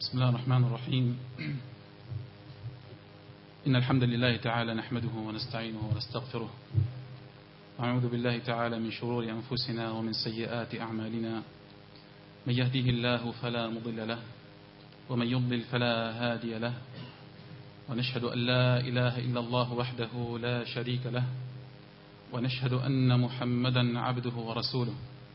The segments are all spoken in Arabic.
بسم الله الرحمن الرحيم. إن الحمد لله تعالى نحمده ونستعينه ونستغفره، ونعوذ بالله تعالى من شرور أنفسنا ومن سيئات أعمالنا. من يهده الله فلا مضل له، ومن يضلل فلا هادي له، ونشهد أن لا إله إلا الله وحده لا شريك له، ونشهد أن محمدا عبده ورسوله.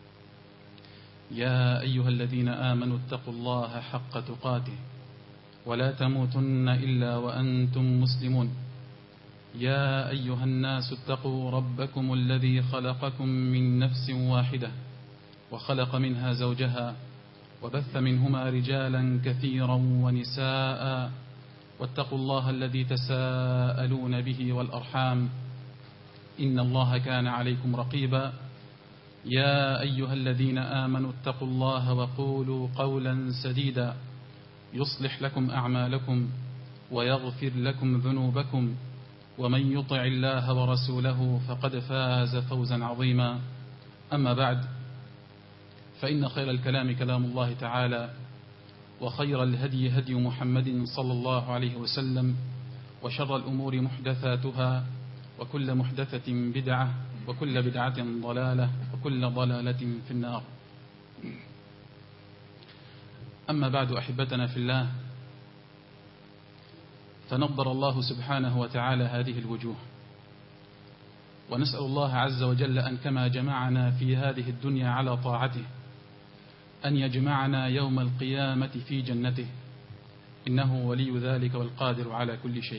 يا أيها الذين آمنوا اتقوا الله حق تقاته ولا تموتن إلا وأنتم مسلمون. يا أيها الناس اتقوا ربكم الذي خلقكم من نفس واحدة وخلق منها زوجها وبث منهما رجالا كثيرا ونساء، واتقوا الله الذي تساءلون به والأرحام، إن الله كان عليكم رقيبا. يا أيها الذين آمنوا اتقوا الله وقولوا قولا سديدا يصلح لكم أعمالكم ويغفر لكم ذنوبكم، ومن يطع الله ورسوله فقد فاز فوزا عظيما. أما بعد، فإن خير الكلام كلام الله تعالى، وخير الهدي هدي محمد صلى الله عليه وسلم، وشر الأمور محدثاتها، وكل محدثة بدعة، وكل بدعة ضلالة، وكل ضلالة في النار. أما بعد، أحبتنا في الله، فنضر الله سبحانه وتعالى هذه الوجوه، ونسأل الله عز وجل أن كما جمعنا في هذه الدنيا على طاعته أن يجمعنا يوم القيامة في جنته، إنه ولي ذلك والقادر على كل شيء.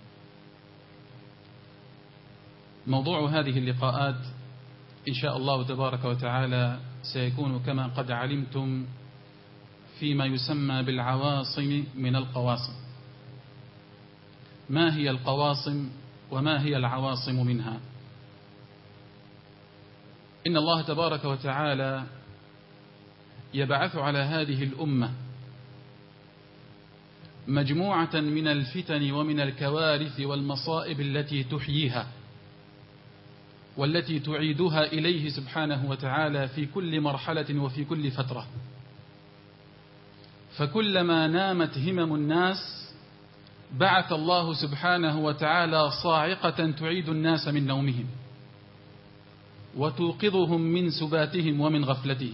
موضوع هذه اللقاءات إن شاء الله تبارك وتعالى سيكون كما قد علمتم فيما يسمى بالعواصم من القواصم. ما هي القواصم وما هي العواصم منها؟ إن الله تبارك وتعالى يبعث على هذه الأمة مجموعة من الفتن ومن الكوارث والمصائب التي تحييها والتي تعيدها إليه سبحانه وتعالى في كل مرحلة وفي كل فترة. فكلما نامت همم الناس بعث الله سبحانه وتعالى صاعقة تعيد الناس من نومهم وتوقظهم من سباتهم ومن غفلتهم.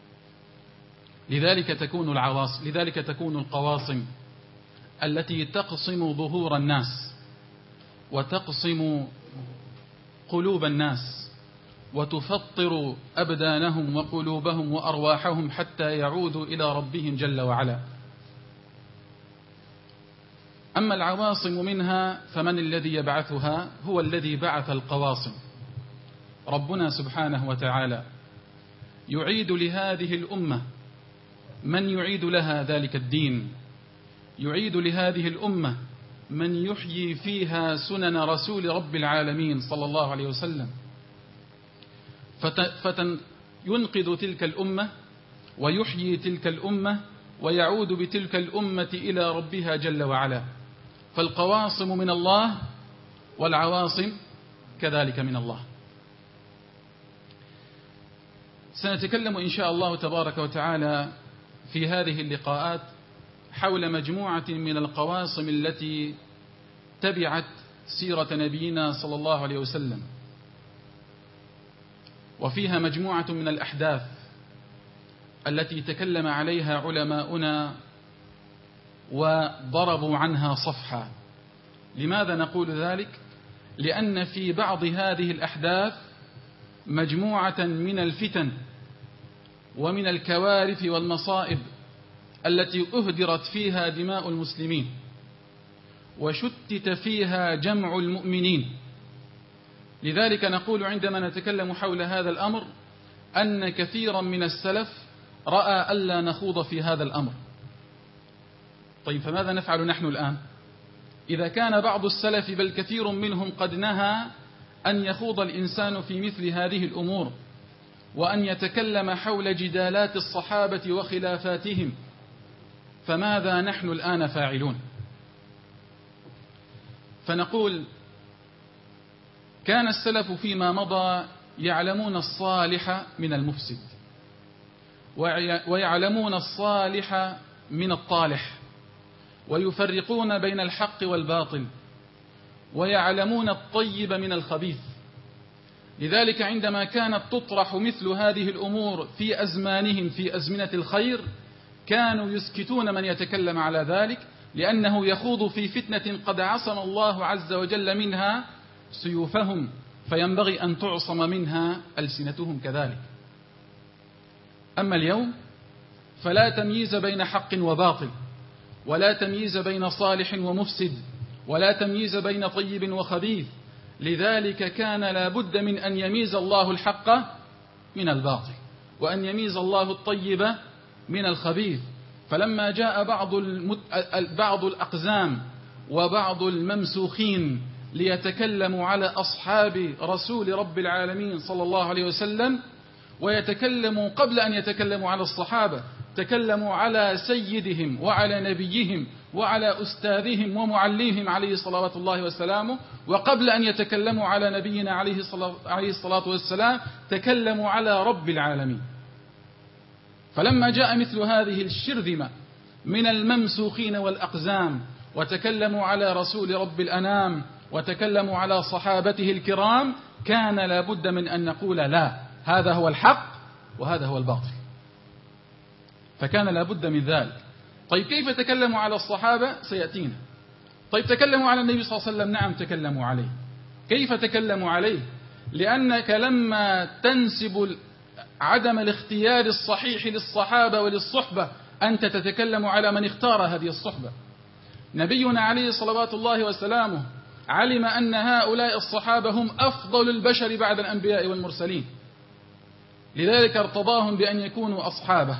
لذلك تكون القواصم التي تقصم ظهور الناس وتقصم قلوب الناس وتفطر أبدانهم وقلوبهم وأرواحهم حتى يعودوا إلى ربهم جل وعلا. أما العواصم منها فمن الذي يبعثها؟ هو الذي بعث القواصم، ربنا سبحانه وتعالى يعيد لهذه الأمة من يعيد لها ذلك الدين، يعيد لهذه الأمة من يحيي فيها سنن رسول رب العالمين صلى الله عليه وسلم، ينقذ تلك الأمة ويحيي تلك الأمة ويعود بتلك الأمة إلى ربها جل وعلا. فالقواصم من الله والعواصم كذلك من الله. سنتكلم إن شاء الله تبارك وتعالى في هذه اللقاءات حول مجموعة من القواصم التي تبعت سيرة نبينا صلى الله عليه وسلم، وفيها مجموعة من الأحداث التي تكلم عليها علماؤنا وضربوا عنها صفحا. لماذا نقول ذلك؟ لأن في بعض هذه الأحداث مجموعة من الفتن ومن الكوارث والمصائب التي أهدرت فيها دماء المسلمين وشتت فيها جمع المؤمنين. لذلك نقول عندما نتكلم حول هذا الأمر أن كثيرا من السلف رأى ألا نخوض في هذا الأمر. طيب، فماذا نفعل نحن الآن؟ إذا كان بعض السلف بل كثير منهم قد نهى أن يخوض الإنسان في مثل هذه الأمور وأن يتكلم حول جدالات الصحابة وخلافاتهم، فماذا نحن الآن فاعلون؟ فنقول كان السلف فيما مضى يعلمون الصالح من المفسد ويعلمون الصالح من الطالح، ويفرقون بين الحق والباطل، ويعلمون الطيب من الخبيث. لذلك عندما كانت تطرح مثل هذه الأمور في أزمانهم في أزمنة الخير كانوا يسكتون من يتكلم على ذلك، لأنه يخوض في فتنة قد عصم الله عز وجل منها سيوفهم، فينبغي أن تعصم منها ألسنتهم كذلك. أما اليوم فلا تمييز بين حق وباطل، ولا تمييز بين صالح ومفسد، ولا تمييز بين طيب وخبيث. لذلك كان لا بد من أن يميز الله الحق من الباطل، وأن يميز الله الطيب من الخبيث. فلما جاء بعض الأقزام وبعض الممسوخين ليتكلموا على أصحاب رسول رب العالمين صلى الله عليه وسلم، ويتكلموا قبل أن يتكلموا على الصحابة تكلموا على سيدهم وعلى نبيهم وعلى أستاذهم ومعلمهم عليه صلوات الله وسلامه، وقبل أن يتكلموا على نبينا عليه الصلاة والسلام تكلموا على رب العالمين. فلما جاء مثل هذه الشرذمة من الممسوخين والأقزام وتكلموا على رسول رب الأنام وتكلموا على صحابته الكرام، كان لا بد من أن نقول لا، هذا هو الحق وهذا هو الباطل. فكان لا بد من ذلك. طيب كيف تكلموا على الصحابة؟ سيأتينا. طيب تكلموا على النبي صلى الله عليه وسلم؟ نعم تكلموا عليه. كيف تكلموا عليه؟ لأنك لما تنسب عدم الاختيار الصحيح للصحابة وللصحبة أنت تتكلم على من اختار هذه الصحبة. نبينا عليه صلوات الله وسلامه علم أن هؤلاء الصحابة هم أفضل البشر بعد الأنبياء والمرسلين، لذلك ارتضاهم بأن يكونوا أصحابه.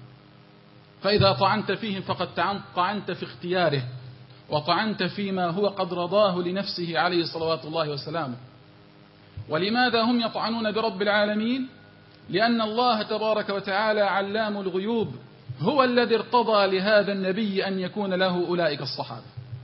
فإذا طعنت فيهم فقد طعنت في اختياره، وطعنت فيما هو قد رضاه لنفسه عليه صلوات الله وسلامه. ولماذا هم يطعنون برب العالمين؟ لأن الله تبارك وتعالى علام الغيوب هو الذي ارتضى لهذا النبي أن يكون له أولئك الصحابة.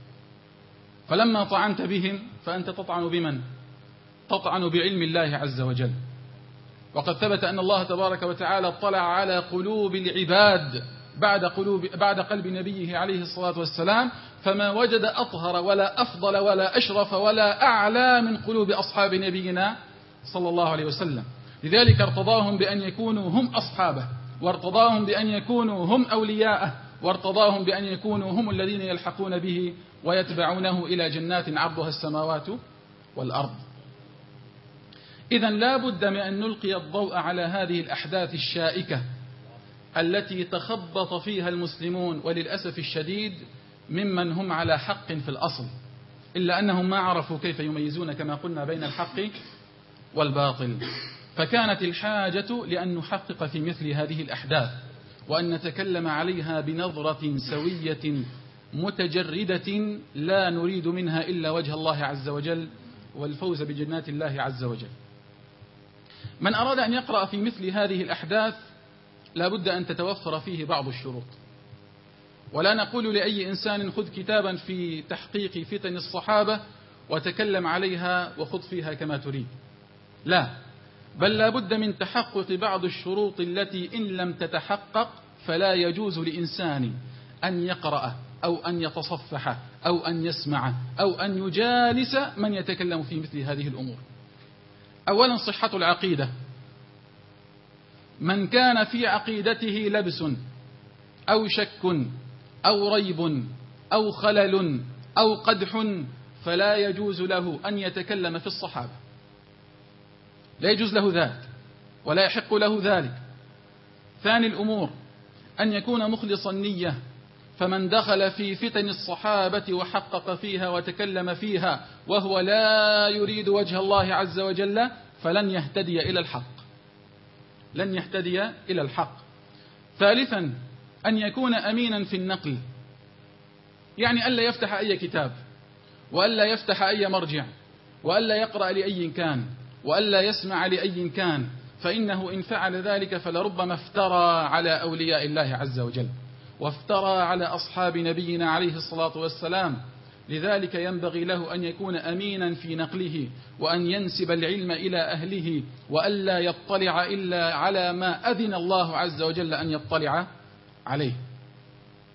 فلما طعنت بهم فأنت تطعن بمن؟ تطعن بعلم الله عز وجل. وقد ثبت أن الله تبارك وتعالى اطلع على قلوب العباد بعد قلب نبيه عليه الصلاة والسلام، فما وجد أطهر ولا أفضل ولا أشرف ولا أعلى من قلوب أصحاب نبينا صلى الله عليه وسلم. لذلك ارتضاهم بأن يكونوا هم أصحابه، وارتضاهم بأن يكونوا هم أولياءه، وارتضاهم بأن يكونوا هم الذين يلحقون به ويتبعونه إلى جنات عرضها السماوات والأرض. إذن لا بد من أن نلقي الضوء على هذه الأحداث الشائكة التي تخبط فيها المسلمون، وللأسف الشديد ممن هم على حق في الأصل، إلا أنهم ما عرفوا كيف يميزون كما قلنا بين الحق والباطل. فكانت الحاجة لأن نحقق في مثل هذه الأحداث، وأن نتكلم عليها بنظرة سوية متجردة لا نريد منها إلا وجه الله عز وجل والفوز بجنات الله عز وجل. من أراد أن يقرأ في مثل هذه الأحداث لا بد أن تتوفر فيه بعض الشروط. ولا نقول لأي إنسان خذ كتابا في تحقيق فتن الصحابة وتكلم عليها وخذ فيها كما تريد، لا، بل لا بد من تحقق بعض الشروط التي إن لم تتحقق فلا يجوز لإنسان أن يقرأ أو أن يتصفح أو أن يسمع أو أن يجالس من يتكلم في مثل هذه الأمور. أولا صحة العقيدة. من كان في عقيدته لبس أو شك أو ريب أو خلل أو قدح فلا يجوز له أن يتكلم في الصحابة، لا يجوز له ذلك ولا يحق له ذلك. ثاني الأمور أن يكون مخلصا النية، فمن دخل في فتن الصحابة وحقق فيها وتكلم فيها وهو لا يريد وجه الله عز وجل فلن يهتدي إلى الحق، لن يهتدي إلى الحق. ثالثا أن يكون أمينا في النقل، يعني ألا يفتح أي كتاب وألا يفتح أي مرجع وألا يقرأ لأي كان وألا يسمع لأي كان، فإنه إن فعل ذلك فلربما افترى على أولياء الله عز وجل وافترى على أصحاب نبينا عليه الصلاة والسلام. لذلك ينبغي له أن يكون أمينا في نقله، وأن ينسب العلم إلى أهله، وألا يطلع إلا على ما أذن الله عز وجل أن يطلع عليه.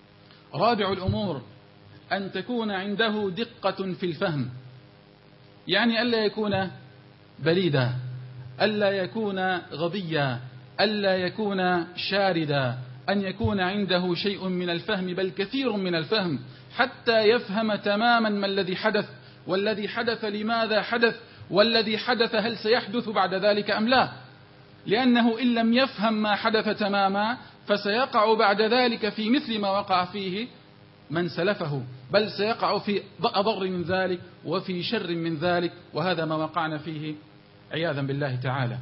رابع الأمور أن تكون عنده دقة في الفهم، يعني ألا يكون بليدا، ألا يكون غبيا، ألا يكون شاردا، أن يكون عنده شيء من الفهم بل كثير من الفهم، حتى يفهم تماما ما الذي حدث، والذي حدث لماذا حدث، والذي حدث هل سيحدث بعد ذلك أم لا، لأنه إن لم يفهم ما حدث تماما فسيقع بعد ذلك في مثل ما وقع فيه من سلفه، بل سيقع في أضر من ذلك وفي شر من ذلك، وهذا ما وقعنا فيه عياذا بالله تعالى.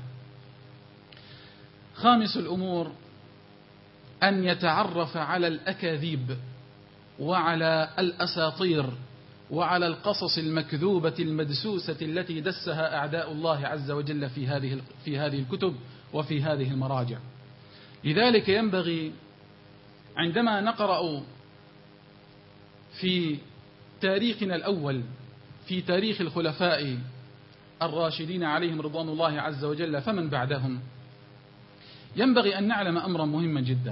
خامس الأمور أن يتعرف على الأكاذيب وعلى الأساطير وعلى القصص المكذوبة المدسوسة التي دسها أعداء الله عز وجل في هذه الكتب وفي هذه المراجع. لذلك ينبغي عندما نقرأ في تاريخنا الأول، في تاريخ الخلفاء الراشدين عليهم رضوان الله عز وجل فمن بعدهم، ينبغي أن نعلم أمرا مهما جدا،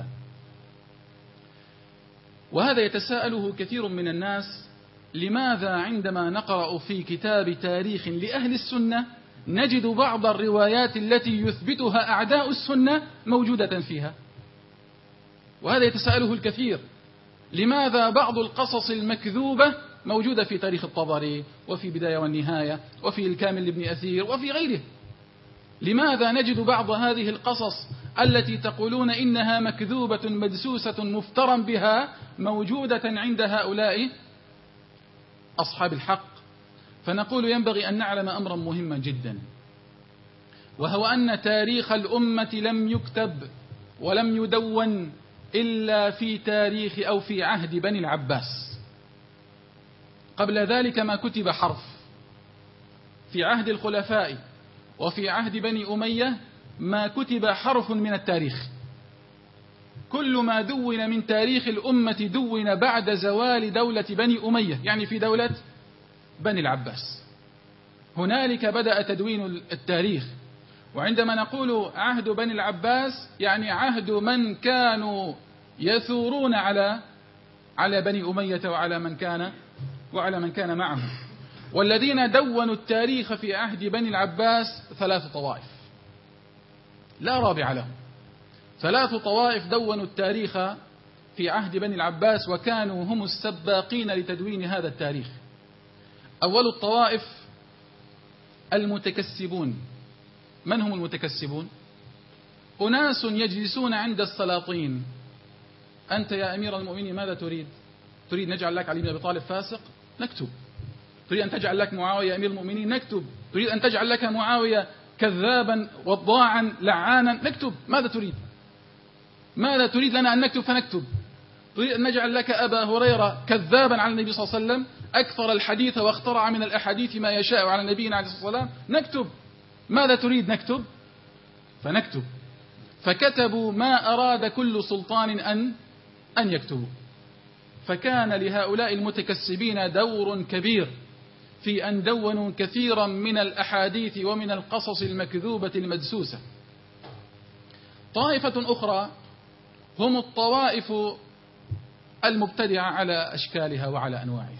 وهذا يتساءله كثير من الناس: لماذا عندما نقرأ في كتاب تاريخ لأهل السنة نجد بعض الروايات التي يثبتها أعداء السنة موجودة فيها؟ وهذا يتساءله الكثير: لماذا بعض القصص المكذوبة موجودة في تاريخ الطبري وفي بداية والنهاية وفي الكامل لابن أثير وفي غيره؟ لماذا نجد بعض هذه القصص التي تقولون إنها مكذوبة مدسوسة مفترى بها موجودة عند هؤلاء أصحاب الحق؟ فنقول ينبغي أن نعلم أمرا مهما جدا، وهو أن تاريخ الأمة لم يكتب ولم يدون إلا في تاريخ أو في عهد بني العباس. قبل ذلك ما كتب حرف. في عهد الخلفاء وفي عهد بني أمية ما كتب حرف من التاريخ. كل ما دون من تاريخ الأمة دون بعد زوال دولة بني أمية، يعني في دولة بني العباس. هنالك بدأ تدوين التاريخ. وعندما نقول عهد بني العباس يعني عهد من كانوا يثورون على بني أمية وعلى من كان معهم. والذين دونوا التاريخ في عهد بني العباس 3 طوائف لا رابع لهم. 3 طوائف دونوا التاريخ في عهد بني العباس وكانوا هم السباقين لتدوين هذا التاريخ. أول الطوائف المتكسبون. من هم المتكسبون؟ أناس يجلسون عند السلاطين: أنت يا أمير المؤمنين ماذا تريد؟ تريد نجعل لك علي بن أبي طالب فاسق؟ نكتب. تريد أن تجعل لك معاوية أمير المؤمنين؟ نكتب. تريد أن تجعل لك معاوية كذابا وضاعا لعانا؟ نكتب. ماذا تريد؟ ماذا تريد لنا أن نكتب فنكتب؟ تريد أن نجعل لك أبا هريرة كذابا على النبي صلى الله عليه وسلم أكثر الحديث واخترع من الأحاديث ما يشاء على نبينا عليه الصلاة والسلام؟ نكتب. ماذا تريد؟ نكتب. فنكتب. فكتبوا ما أراد كل سلطان أن يكتبوا. فكان لهؤلاء المتكسبين دور كبير في أن دونوا كثيرا من الأحاديث ومن القصص المكذوبة المدسوسة. طائفة أخرى هم الطوائف المبتدعة على أشكالها وعلى أنواعها،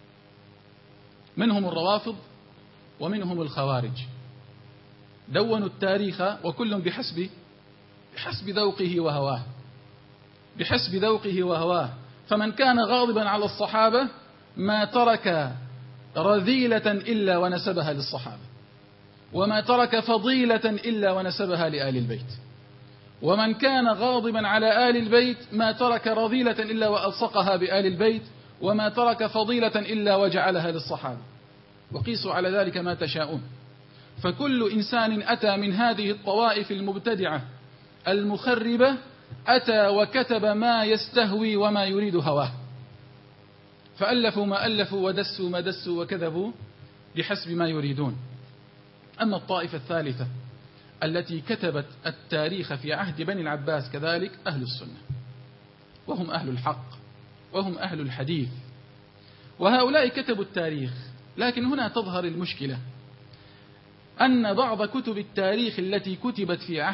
منهم الروافض ومنهم الخوارج. دونوا التاريخ وكل بحسب ذوقه وهواه، بحسب ذوقه وهواه. فمن كان غاضبا على الصحابة ما ترك رذيلة إلا ونسبها للصحابة، وما ترك فضيلة إلا ونسبها لآل البيت. ومن كان غاضبا على آل البيت ما ترك رذيلة إلا وألصقها بآل البيت، وما ترك فضيلة إلا وجعلها للصحابة. وقيسوا على ذلك ما تشاءون. فكل إنسان أتى من هذه الطوائف المبتدعة المخربة أتى وكتب ما يستهوي وما يريد هواه، فألفوا ما ألفوا ودسوا ما دسوا وكذبوا بحسب ما يريدون. أما الطائفة الثالثة التي كتبت التاريخ في عهد بني العباس كذلك أهل السنة، وهم أهل الحق وهم أهل الحديث، وهؤلاء كتبوا التاريخ. لكن هنا تظهر المشكلة، أن بعض كتب التاريخ التي كتبت في عهد بني العباس فيها قصص لا تثبت. فهل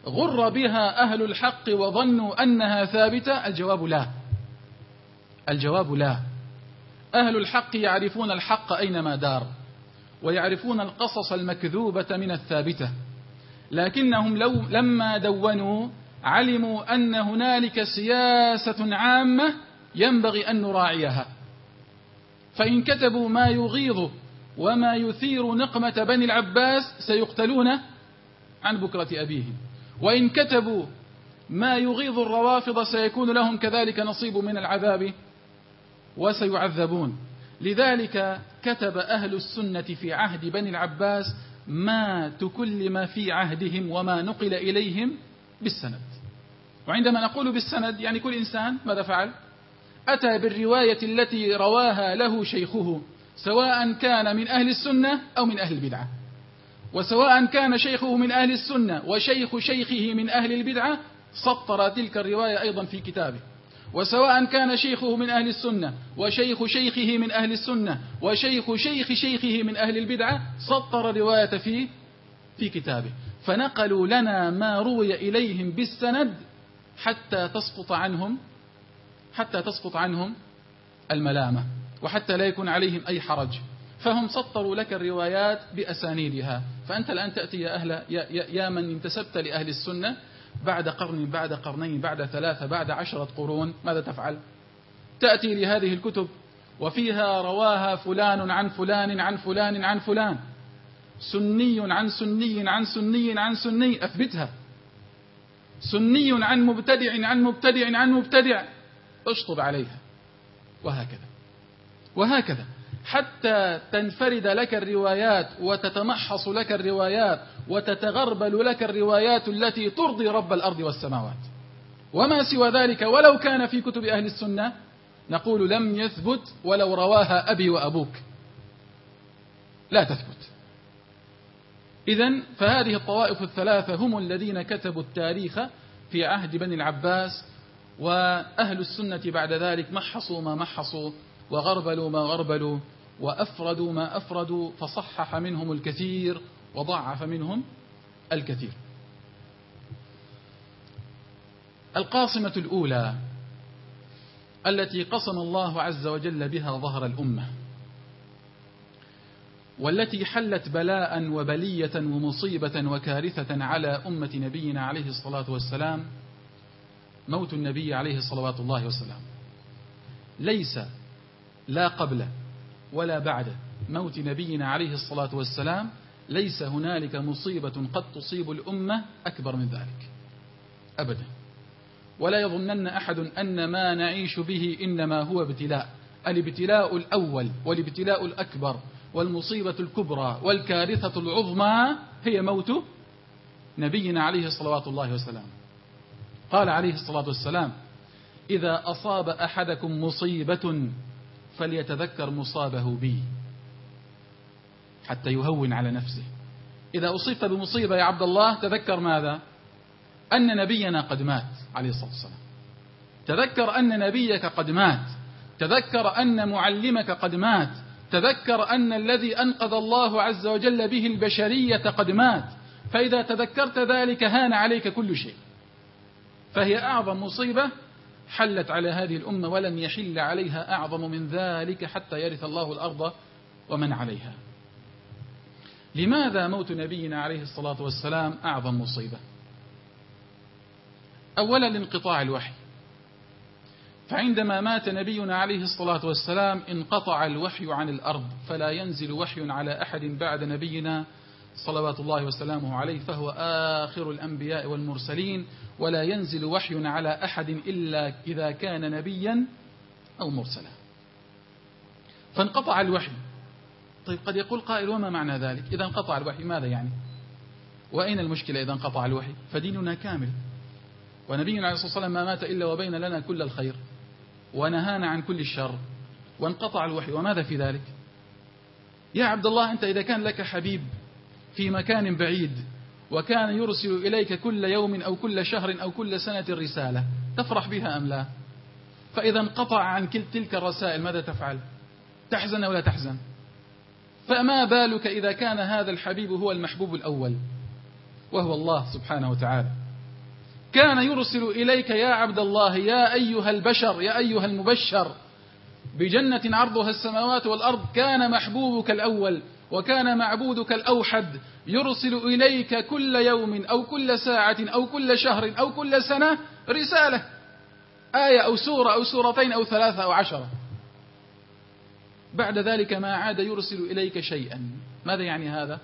غر بها أهل الحق وظنوا أنها ثابتة؟ الجواب لا. الجواب لا. أهل الحق يعرفون الحق أينما دار، ويعرفون القصص المكذوبة من الثابتة، لكنهم لما دونوا علموا أن هنالك سياسة عامة ينبغي أن نراعيها، فإن كتبوا ما يغيظ وما يثير نقمة بني العباس سيقتلون عن بكرة أبيهم، وإن كتبوا ما يغيظ الروافض سيكون لهم كذلك نصيب من العذاب وسيعذبون. لذلك كتب أهل السنة في عهد بني العباس ما تكلم في عهدهم وما نقل إليهم بالسند. وعندما نقول بالسند يعني كل إنسان ماذا فعل؟ أتى بالرواية التي رواها له شيخه، سواء كان من أهل السنة أو من أهل البدعة، وسواء كان شيخه من أهل السنة وشيخ شيخه من أهل البدعة سطر تلك الرواية أيضا في كتابه، وسواء كان شيخه من أهل السنة وشيخ شيخه من أهل السنة وشيخ شيخ شيخه من أهل البدعة سطر رواية في كتابه. فنقلوا لنا ما روي إليهم بالسند حتى تسقط عنهم الملامة، وحتى لا يكون عليهم أي حرج، فهم سطروا لك الروايات بأسانيدها. فأنت الآن تأتي يا من انتسبت لأهل السنة بعد قرن، بعد قرنين، بعد 3، بعد 10 قرون، ماذا تفعل؟ تأتي لهذه الكتب وفيها رواها فلان عن فلان عن فلان عن فلان، سني عن سني عن سني عن سني، أثبتها. سني عن مبتدع عن مبتدع عن مبتدع، اشطب عليها، وهكذا حتى تنفرد لك الروايات وتتمحص لك الروايات وتتغربل لك الروايات التي ترضي رب الأرض والسماوات. وما سوى ذلك ولو كان في كتب أهل السنة نقول لم يثبت ولو رواها أبي وأبوك، لا تثبت. إذن فهذه الطوائف الثلاثة هم الذين كتبوا التاريخ في عهد بني العباس، وأهل السنة بعد ذلك محصوا ما محصوا وغربلوا ما غربلوا وأفردوا ما أفردوا، فصحح منهم الكثير وضعف منهم الكثير. القاصمة الأولى التي قسم الله عز وجل بها ظهر الأمة، والتي حلت بلاء وبلية ومصيبة وكارثة على أمة نبينا عليه الصلاة والسلام، موت النبي عليه الصلاة الله والسلام. ليس لا قبل ولا بعد موت نبينا عليه الصلاة والسلام ليس هنالك مصيبة قد تصيب الأمة أكبر من ذلك أبدا. ولا يظنن أحد أن ما نعيش به إنما هو ابتلاء. الابتلاء الأول والابتلاء الأكبر والمصيبة الكبرى والكارثة العظمى هي موت نبينا عليه الصلاة الله والسلام. قال عليه الصلاة والسلام: إذا أصاب أحدكم مصيبة فليتذكر مصابه بي، حتى يهون على نفسه. إذا أصبت بمصيبة يا عبد الله تذكر ماذا؟ أن نبينا قد مات عليه الصلاة والسلام. تذكر أن نبيك قد مات، تذكر أن معلمك قد مات، تذكر أن الذي أنقذ الله عز وجل به البشرية قد مات. فإذا تذكرت ذلك هان عليك كل شيء. فهي أعظم مصيبة حلت على هذه الأمة، ولن يحل عليها أعظم من ذلك حتى يرث الله الأرض ومن عليها. لماذا موت نبينا عليه الصلاة والسلام أعظم مصيبة؟ أولا لانقطاع الوحي، فعندما مات نبينا عليه الصلاة والسلام انقطع الوحي عن الأرض، فلا ينزل وحي على أحد بعد نبينا صلوات الله وسلامه عليه، فهو آخر الأنبياء والمرسلين، ولا ينزل وحي على أحد إلا إذا كان نبيا أو مرسلا. فانقطع الوحي. طيب قد يقول قائل: وما معنى ذلك؟ إذا انقطع الوحي ماذا يعني؟ وأين المشكلة إذا انقطع الوحي؟ فديننا كامل، ونبينا عليه الصلاة والسلام ما مات إلا وبين لنا كل الخير ونهانا عن كل الشر، وانقطع الوحي، وماذا في ذلك؟ يا عبد الله، أنت إذا كان لك حبيب في مكان بعيد وكان يرسل إليك كل يوم أو كل شهر أو كل سنة رسالة، تفرح بها أم لا؟ فإذا انقطع عن كل تلك الرسائل ماذا تفعل؟ تحزن ولا تحزن؟ فما بالك إذا كان هذا الحبيب هو المحبوب الأول وهو الله سبحانه وتعالى. كان يرسل إليك يا عبد الله يا أيها البشر يا أيها المبشر بجنة عرضها السماوات والأرض، كان محبوبك الأول وكان معبودك الأوحد يرسل إليك كل يوم أو كل ساعة أو كل شهر أو كل سنة رسالة، آية أو سورة أو سورتين أو 3 أو 10. بعد ذلك ما عاد يرسل إليك شيئا. ماذا يعني هذا؟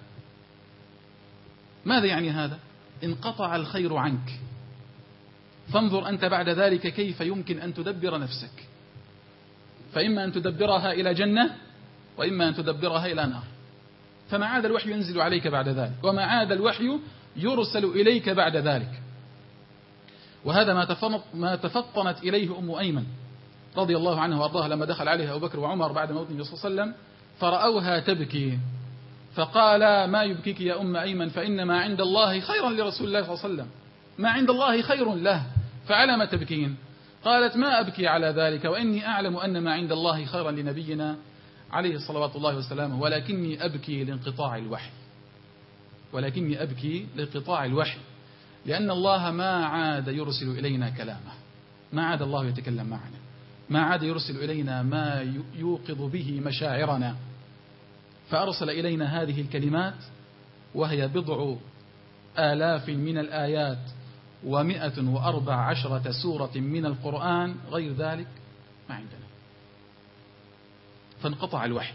ماذا يعني هذا؟ انقطع الخير عنك. فانظر أنت بعد ذلك كيف يمكن أن تدبر نفسك، فإما أن تدبرها إلى جنة وإما أن تدبرها إلى نار. فما عاد الوحي ينزل عليك بعد ذلك، وما عاد الوحي يرسل إليك بعد ذلك. وهذا ما تفطنت إليه أم أيمن رضي الله عنها وأرضاها لما دخل عليها أبو بكر وعمر بعد موت النبي صلى الله عليه وسلم فرأوها تبكي، فقال: ما يبكيك يا أم أيمن؟ فإن ما عند الله خيرا لرسول الله صلى الله عليه وسلم، ما عند الله خير له، فعلى ما تبكين؟ قالت: ما أبكي على ذلك، وإني أعلم أن ما عند الله خيرا لنبينا عليه صلوات الله وسلامه، ولكني أبكي لانقطاع الوحي، ولكني أبكي لانقطاع الوحي، لأن الله ما عاد يرسل إلينا كلامه، ما عاد الله يتكلم معنا، ما عاد يرسل إلينا ما يوقظ به مشاعرنا. فأرسل إلينا هذه الكلمات وهي 1000 من الآيات 114 سورة من القرآن، غير ذلك ما عندنا. فانقطع الوحي.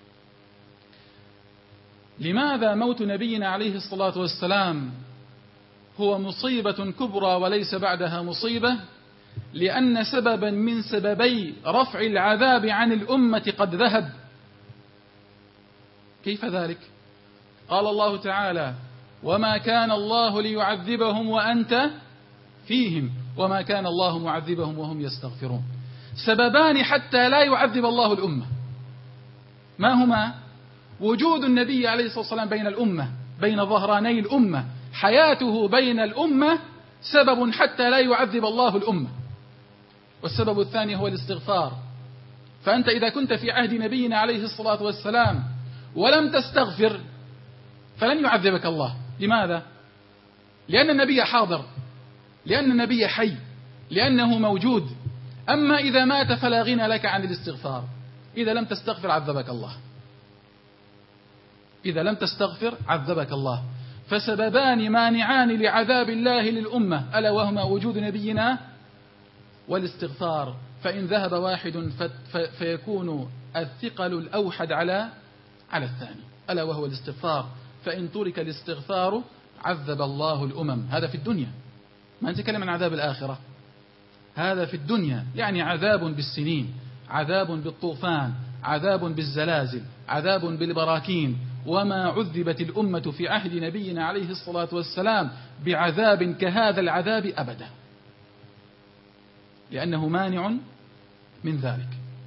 لماذا موت نبينا عليه الصلاة والسلام هو مصيبة كبرى وليس بعدها مصيبة؟ لأن سببا من سببي رفع العذاب عن الأمة قد ذهب. كيف ذلك؟ قال الله تعالى: وما كان الله ليعذبهم وأنت فيهم وما كان الله معذبهم وهم يستغفرون. سببان حتى لا يعذب الله الأمة. ما هما؟ وجود النبي عليه الصلاة والسلام بين الأمة، بين ظهراني الأمة، حياته بين الأمة سبب حتى لا يعذب الله الأمة. والسبب الثاني هو الاستغفار. فأنت إذا كنت في عهد نبينا عليه الصلاة والسلام ولم تستغفر فلن يعذبك الله. لماذا؟ لأن النبي حاضر، لأن النبي حي، لأنه موجود. أما إذا مات فلا غنى لك عن الاستغفار. إذا لم تستغفر عذبك الله، إذا لم تستغفر عذبك الله. فسببان مانعان لعذاب الله للأمة، ألا وهما وجود نبينا والاستغفار. فإن ذهب واحد فيكون الثقل الأوحد على الثاني، ألا وهو الاستغفار. فإن ترك الاستغفار عذب الله الأمم. هذا في الدنيا، ما نتكلم عن عذاب الآخرة. هذا في الدنيا، يعني عذاب بالسنين، عذاب بالطوفان، عذاب بالزلازل، عذاب بالبراكين. وما عذبت الأمة في عهد نبينا عليه الصلاة والسلام بعذاب كهذا العذاب أبدا، لأنه مانع من ذلك.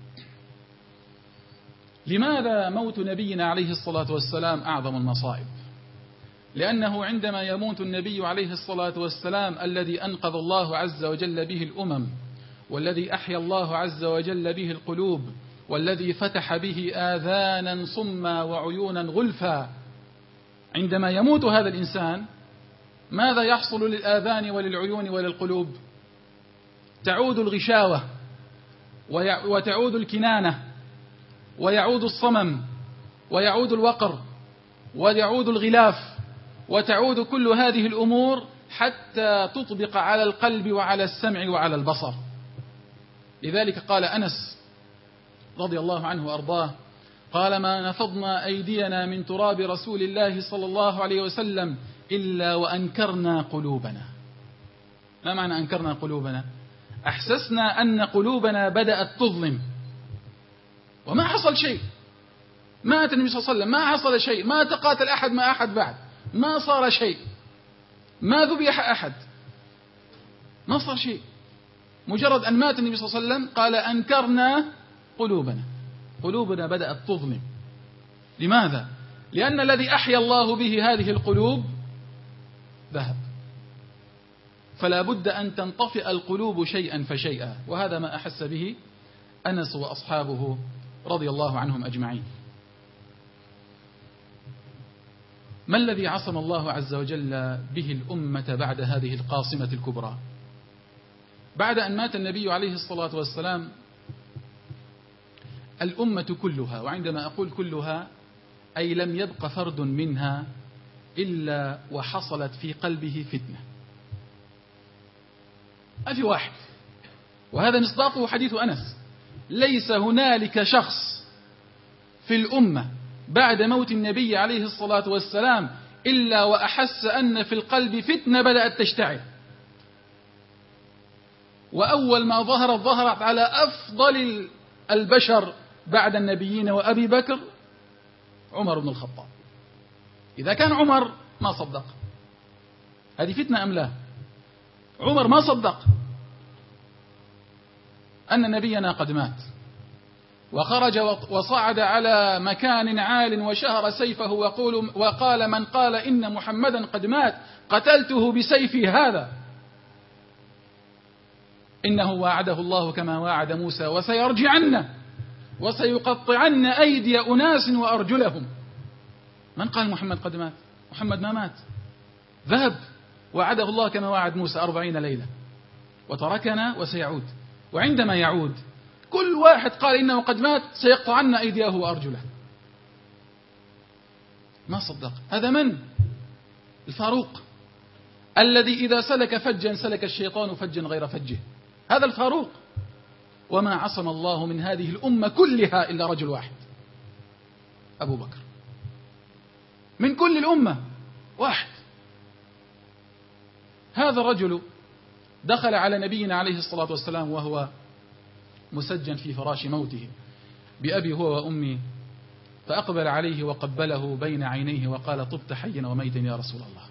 لماذا موت نبينا عليه الصلاة والسلام أعظم المصائب؟ لأنه عندما يموت النبي عليه الصلاة والسلام الذي أنقذ الله عز وجل به الأمم، والذي أحيا الله عز وجل به القلوب، والذي فتح به آذانا صما وعيونا غلفا، عندما يموت هذا الإنسان ماذا يحصل للآذان وللعيون وللقلوب؟ تعود الغشاوة وتعود الكنانة ويعود الصمم ويعود الوقر ويعود الغلاف وتعود كل هذه الأمور حتى تطبق على القلب وعلى السمع وعلى البصر. لذلك قال أنس رضي الله عنه وأرضاه قال: ما نفضنا أيدينا من تراب رسول الله صلى الله عليه وسلم إلا وأنكرنا قلوبنا. ما معنى أنكرنا قلوبنا؟ أحسسنا أن قلوبنا بدأت تظلم، وما حصل شيء. مات النبي صلى الله عليه وسلم، ما حصل شيء، ما تقاتل أحد مع أحد بعد، ما صار شيء، ما ذبح أحد، ما صار شيء. مجرد أن مات النبي صلى الله عليه وسلم قال: أنكرنا قلوبنا، قلوبنا بدأت تظلم. لماذا؟ لأن الذي أحيا الله به هذه القلوب ذهب، فلا بد أن تنطفئ القلوب شيئا فشيئا. وهذا ما أحس به أنس وأصحابه رضي الله عنهم أجمعين. ما الذي عصم الله عز وجل به الأمة بعد هذه القاصمة الكبرى؟ بعد أن مات النبي عليه الصلاة والسلام الأمة كلها، وعندما أقول كلها أي لم يبق فرد منها إلا وحصلت في قلبه فتنة. ما في واحد، وهذا مصداقه حديث أنس: ليس هنالك شخص في الأمة بعد موت النبي عليه الصلاة والسلام إلا وأحس أن في القلب فتنة بدأت تشتعل. وأول ما ظهرت على أفضل البشر بعد النبيين وأبي بكر عمر بن الخطاب. إذا كان عمر ما صدق، هذه فتنة أم لا؟ عمر ما صدق أن نبينا قد مات، وخرج وصعد على مكان عال وشهر سيفه وقال: من قال إن محمدا قد مات قتلته بسيفي هذا، إنه واعده الله كما واعد موسى وسيرجعن وسيقطعن أيدي أناس وأرجلهم. من قال محمد قد مات؟ محمد ما مات، ذهب وعده الله كما وعد موسى 40 ليلة وتركنا وسيعود. وعندما يعود كل واحد قال إنه قد مات سيقطعن أيديه وأرجله. ما صدق. هذا من؟ الفاروق الذي إذا سلك فجا سلك الشيطان فجا غير فجه. هذا الفاروق. وما عصم الله من هذه الأمة كلها إلا رجل واحد، أبو بكر. من كل الأمة واحد. هذا الرجل دخل على نبينا عليه الصلاة والسلام وهو مسجن في فراش موته بأبي هو وأمي، فأقبل عليه وقبله بين عينيه وقال: طبت حيا وميتا يا رسول الله.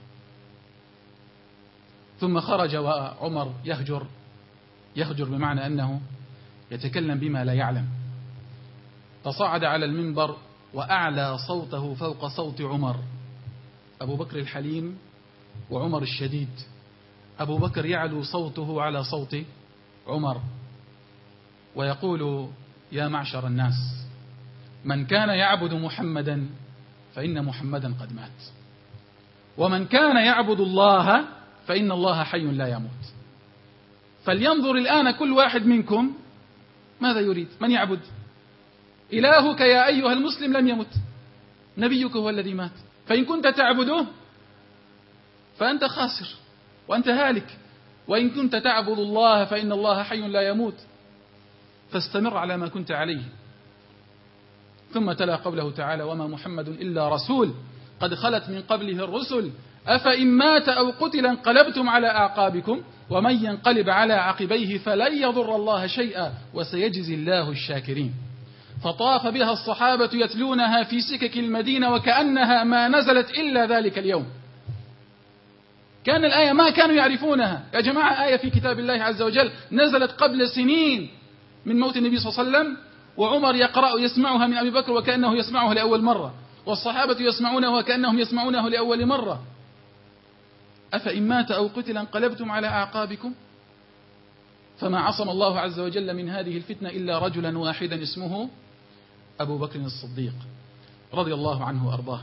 ثم خرج وعمر يهجر بمعنى أنه يتكلم بما لا يعلم، فصعد على المنبر وأعلى صوته فوق صوت عمر. أبو بكر الحليم وعمر الشديد. أبو بكر يعلو صوته على صوت عمر ويقول: يا معشر الناس، من كان يعبد محمدا فإن محمدا قد مات، ومن كان يعبد الله فإن الله حي لا يموت. فلينظر الآن كل واحد منكم ماذا يريد، من يعبد. إلهك يا أيها المسلم لم يمت، نبيك هو الذي مات، فإن كنت تعبده فأنت خاسر وأنت هالك، وإن كنت تعبد الله فإن الله حي لا يموت، فاستمر على ما كنت عليه. ثم تلا قوله تعالى: وما محمد إلا رسول قد خلت من قبله الرسل أفإن مات أو قتل انقلبتم على أعقابكم ومن ينقلب على عقبيه فلن يضر الله شيئا وسيجزي الله الشاكرين. فطاف بها الصحابة يتلونها في سكك المدينة وكأنها ما نزلت إلا ذلك اليوم. كان الآية ما كانوا يعرفونها يا جماعة، آية في كتاب الله عز وجل نزلت قبل سنين من موت النبي صلى الله عليه وسلم، وعمر يقرأ يسمعها من أبي بكر وكأنه يسمعها لأول مرة، والصحابة يسمعونه وكأنهم يسمعونه لأول مرة. أفإن مات أو قتل انقلبتم على أعقابكم. فما عصم الله عز وجل من هذه الفتنة إلا رجلا واحدا اسمه أبو بكر الصديق رضي الله عنه وأرضاه.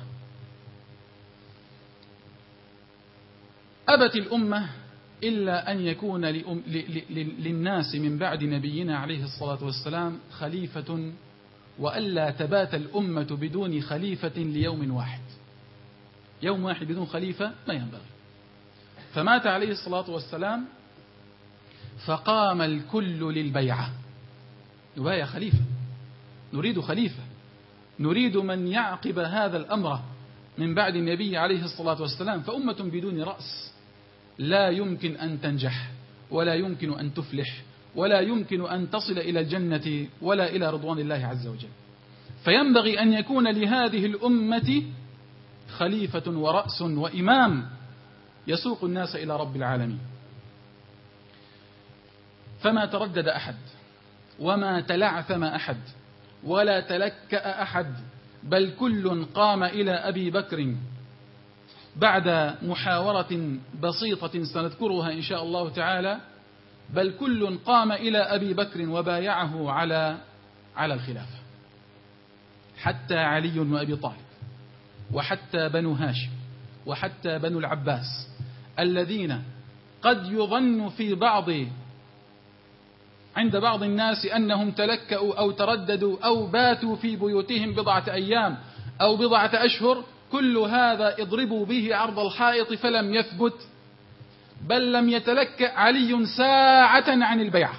أبت الأمة إلا أن يكون للناس من بعد نبينا عليه الصلاة والسلام خليفة، وألا تبات الأمة بدون خليفة ليوم واحد. يوم واحد بدون خليفة ما ينبغي. فمات عليه الصلاة والسلام فقام الكل للبيعة. نبايع خليفة، نريد خليفة، نريد من يعقب هذا الأمر من بعد النبي عليه الصلاة والسلام. فأمة بدون رأس لا يمكن أن تنجح، ولا يمكن أن تفلح، ولا يمكن أن تصل إلى الجنة ولا إلى رضوان الله عز وجل. فينبغي أن يكون لهذه الأمة خليفة ورأس وإمام يسوق الناس إلى رب العالمين. فما تردد أحد وما تلعثم أحد ولا تلكأ أحد، بل كل قام إلى أبي بكر بعد محاورة بسيطة سنذكرها إن شاء الله تعالى. بل كل قام إلى أبي بكر وبايعه على الخلافة، حتى علي وأبي طالب، وحتى بنو هاشم، وحتى بنو العباس الذين قد يظن عند بعض الناس أنهم تلكأوا أو ترددوا أو باتوا في بيوتهم بضعة أيام أو بضعة أشهر، كل هذا اضربوا به عرض الحائط فلم يثبت، بل لم يتلكأ علي ساعة عن البيعة.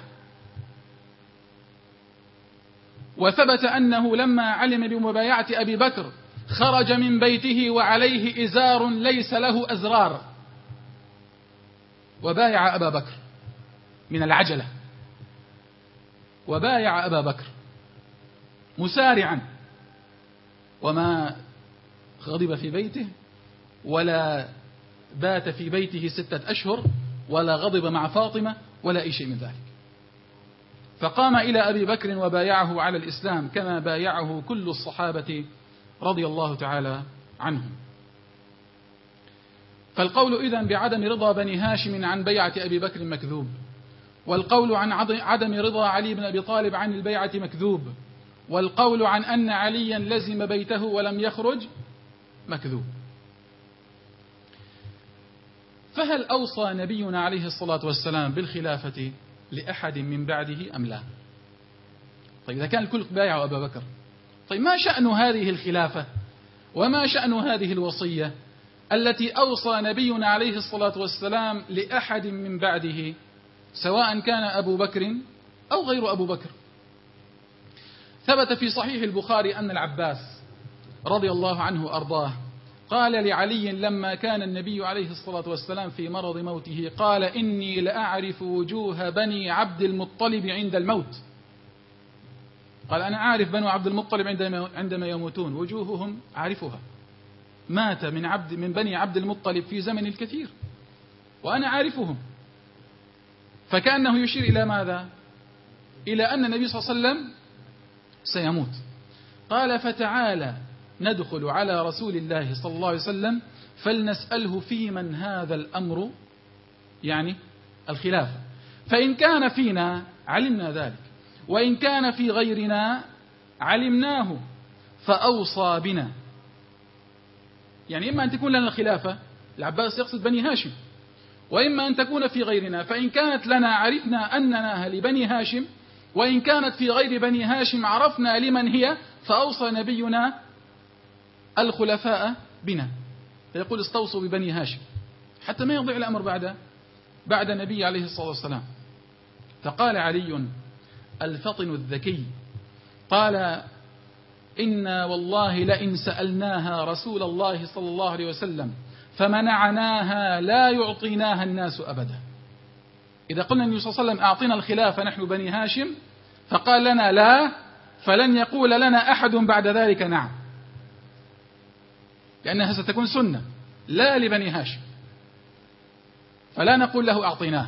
وثبت أنه لما علم بمبايعة أبي بكر خرج من بيته وعليه إزار ليس له أزرار، وبايع أبا بكر من العجلة، وبايع أبا بكر مسارعا، وما غضب في بيته ولا بات في بيته 6 أشهر ولا غضب مع فاطمة ولا أي شيء من ذلك، فقام إلى أبي بكر وبايعه على الإسلام كما بايعه كل الصحابة رضي الله تعالى عنهم. فالقول إذن بعدم رضا بني هاشم عن بيعة أبي بكر مكذوب، والقول عن عدم رضا علي بن أبي طالب عن البيعة مكذوب، والقول عن أن عليا لزم بيته ولم يخرج مكذوب. فهل أوصى نبينا عليه الصلاة والسلام بالخلافة لأحد من بعده أم لا؟ طيب إذا كان الكل بايعوا أبا بكر، طيب ما شأن هذه الخلافة وما شأن هذه الوصية التي أوصى نبينا عليه الصلاة والسلام لأحد من بعده، سواء كان أبو بكر أو غير أبو بكر؟ ثبت في صحيح البخاري أن العباس رضي الله عنه وأرضاه قال لعلي لما كان النبي عليه الصلاة والسلام في مرض موته، قال: إني لأعرف وجوه بني عبد المطلب عند الموت. قال: أنا أعرف بنو عبد المطلب عندما يموتون وجوههم أعرفها، مات من بني عبد المطلب في زمن الكثير وأنا أعرفهم. فكأنه يشير إلى ماذا؟ إلى أن النبي صلى الله عليه وسلم سيموت. قال: فتعالى ندخل على رسول الله صلى الله عليه وسلم فلنسأله في من هذا الأمر، يعني الخلافة، فإن كان فينا علمنا ذلك، وإن كان في غيرنا علمناه فأوصى بنا. يعني إما أن تكون لنا الخلافة، العباس يقصد بني هاشم، وإما أن تكون في غيرنا، فإن كانت لنا عرفنا أننا لبني هاشم، وإن كانت في غير بني هاشم عرفنا لمن هي، فأوصى نبينا الخلفاء بنا، فيقول: استوصوا ببني هاشم، حتى ما يضيع الأمر بعد النبي عليه الصلاة والسلام. فقال علي الفطن الذكي، قال: إنا والله لئن سألناها رسول الله صلى الله عليه وسلم فمنعناها لا يعطيناها الناس أبدا. إذا قلنا النبي صلى الله عليه وسلم أعطينا الخلافة نحن بني هاشم فقال لنا لا، فلن يقول لنا أحد بعد ذلك نعم، لأنها ستكون سنة لا لبني هاشم، فلا نقول له أعطيناه.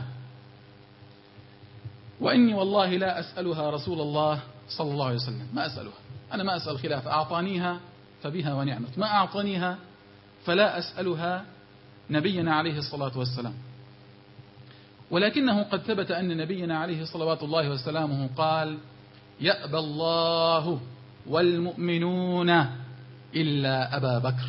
وإني والله لا أسألها رسول الله صلى الله عليه وسلم، ما أسألها، أنا ما أسأل خلافة، أعطانيها فبها ونعمت، ما أعطانيها فلا أسألها نبينا عليه الصلاة والسلام. ولكنه قد ثبت أن نبينا عليه صلوات الله وسلامه قال: يأبى الله والمؤمنون إلا أبا بكر.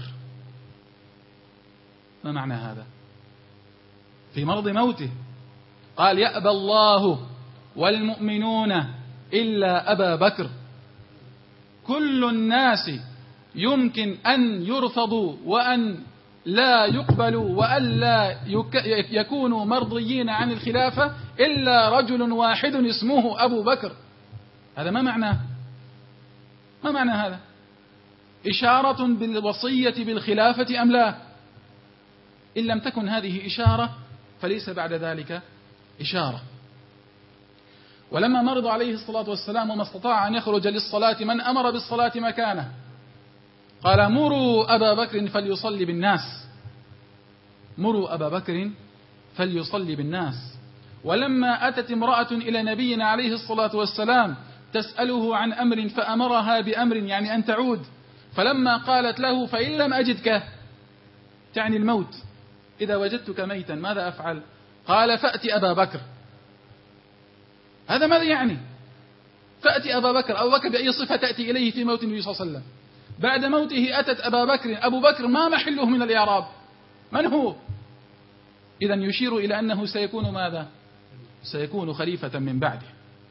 ما معنى هذا؟ في مرض موته قال: يأبى الله والمؤمنون إلا أبا بكر. كل الناس يمكن أن يرفضوا وأن لا يقبلوا وأن لا يكونوا مرضيين عن الخلافة إلا رجل واحد اسمه أبو بكر. هذا ما معناه؟ ما معنى هذا؟ إشارة بالوصية بالخلافة أم لا؟ إن لم تكن هذه إشارة فليس بعد ذلك إشارة. ولما مرض عليه الصلاة والسلام وما استطاع أن يخرج للصلاة، من أمر بالصلاة مكانه؟ قال: مروا أبا بكر فليصلي بالناس، مروا أبا بكر فليصلي بالناس. ولما أتت امرأة إلى نبينا عليه الصلاة والسلام تسأله عن أمر فأمرها بأمر، يعني أن تعود، فلما قالت له: فإن لم أجدك، تعني الموت، إذا وجدتك ميتا ماذا أفعل؟ قال: فأتي أبا بكر. هذا ماذا يعني؟ فأتي أبا بكر. أبو بكر بأي صفة تأتي إليه في موت النبي صلى الله عليه وسلم؟ بعد موته أتت أبا بكر. أبو بكر ما محله من الإعراب؟ من هو؟ إذن يشير إلى أنه سيكون ماذا؟ سيكون خليفة من بعده.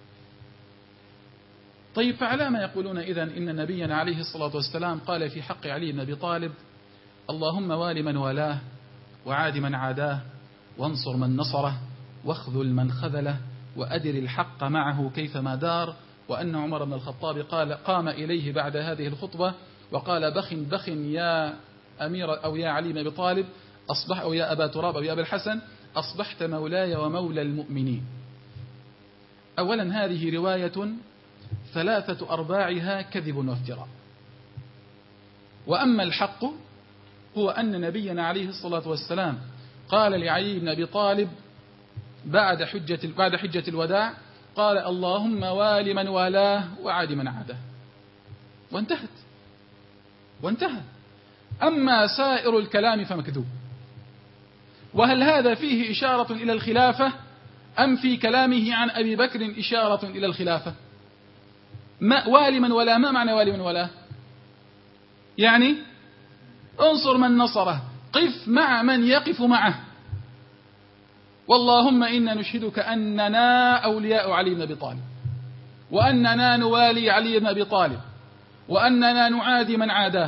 طيب فعلى ما يقولون إذن إن نبينا عليه الصلاة والسلام قال في حق علي بن أبي طالب: اللهم وال من والاه وعاد من عاداه وانصر من نصره واخذل من خذله وأدر الحق معه كيفما دار. وأن عمر بن الخطاب قام إليه بعد هذه الخطبة وقال: بخ بخ يا أمير أو يا علي بن أبي طالب، أصبح أو يا أبا تراب أو يا أبا الحسن، أصبحت مولاي ومولى المؤمنين. أولا هذه رواية 3/4 كذب وافتراء. وأما الحق هو أن نبينا عليه الصلاة والسلام قال لعلي بن أبي طالب بعد حجة الوداع، قال: اللهم وال من والاه وعاد من عاده، وانتهى. أما سائر الكلام فمكذوب. وهل هذا فيه إشارة إلى الخلافة أم في كلامه عن أبي بكر إشارة إلى الخلافة؟ وال من والاه، ما معنى وال من والاه؟ يعني انصر من نصره، قف مع من يقف معه. واللهم إنا نشهدك أننا أولياء علي بن أبي طالب، وأننا نوالي علي بن أبي طالب، وأننا نعادي من عاداه.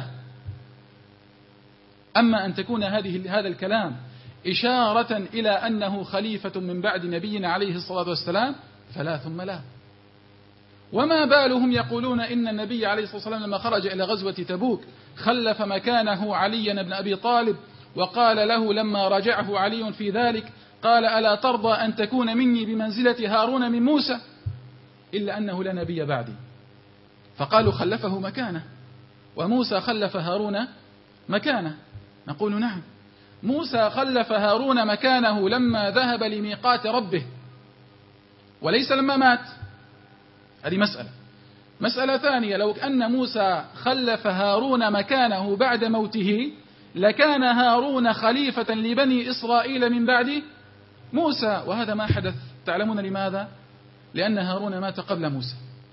أما أن تكون هذا الكلام إشارة إلى أنه خليفة من بعد نبينا عليه الصلاة والسلام فلا ثم لا. وما بالهم يقولون إن النبي عليه الصلاة والسلام لما خرج إلى غزوة تبوك خلف مكانه عليا بن أبي طالب، وقال له لما رجعه علي في ذلك قال: ألا ترضى أن تكون مني بمنزلة هارون من موسى؟ إلا أنه لا نبي بعدي. فقالوا خلفه مكانه، وموسى خلف هارون مكانه. نقول نعم، موسى خلف هارون مكانه لما ذهب لميقات ربه، وليس لما مات. هذه مسألة ثانية. لو أن موسى خلف هارون مكانه بعد موته لكان هارون خليفة لبني إسرائيل من بعد موسى، وهذا ما حدث. تعلمون لماذا؟ لأن هارون مات قبل موسى.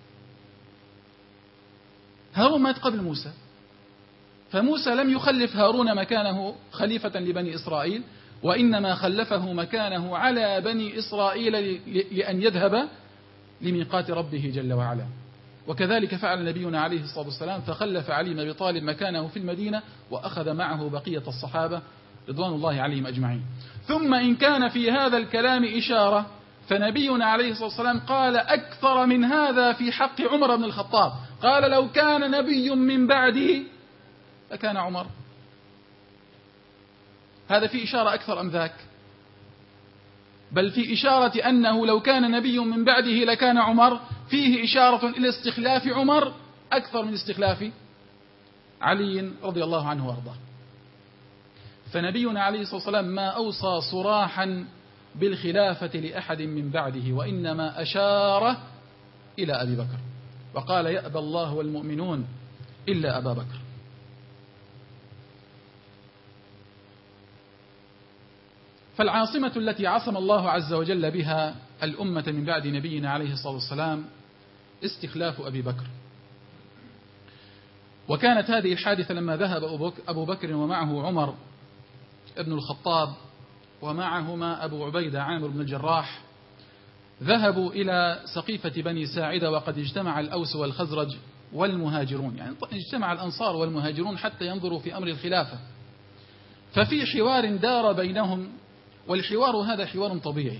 هارون مات قبل موسى، فموسى لم يخلف هارون مكانه خليفة لبني إسرائيل، وإنما خلفه مكانه على بني إسرائيل لأن يذهب لميقات ربه جل وعلا. وكذلك فعل نبينا عليه الصلاة والسلام، فخلف علي بن أبي طالب مكانه في المدينة وأخذ معه بقية الصحابة رضوان الله عليهم أجمعين. ثم إن كان في هذا الكلام إشارة فنبينا عليه الصلاة والسلام قال أكثر من هذا في حق عمر بن الخطاب، قال: لو كان نبي من بعده لكان عمر. هذا في إشارة أكثر أم ذاك؟ بل في إشارة أنه لو كان نبي من بعده لكان عمر، فيه إشارة إلى استخلاف عمر أكثر من استخلاف علي رضي الله عنه وارضاه. فنبينا عليه الصلاة والسلام ما أوصى صراحا بالخلافة لأحد من بعده، وإنما أشار إلى أبي بكر وقال: يأبى الله والمؤمنون إلا أبا بكر. فالعاصمة التي عصم الله عز وجل بها الأمة من بعد نبينا عليه الصلاة والسلام استخلاف أبي بكر. وكانت هذه الحادثة لما ذهب أبو بكر ومعه عمر ابن الخطاب ومعهما أبو عبيدة عامر بن الجراح، ذهبوا إلى سقيفة بني ساعدة، وقد اجتمع الأوس والخزرج والمهاجرون، يعني اجتمع الأنصار والمهاجرون حتى ينظروا في أمر الخلافة. ففي حوار دار بينهم، والحوار هذا حوار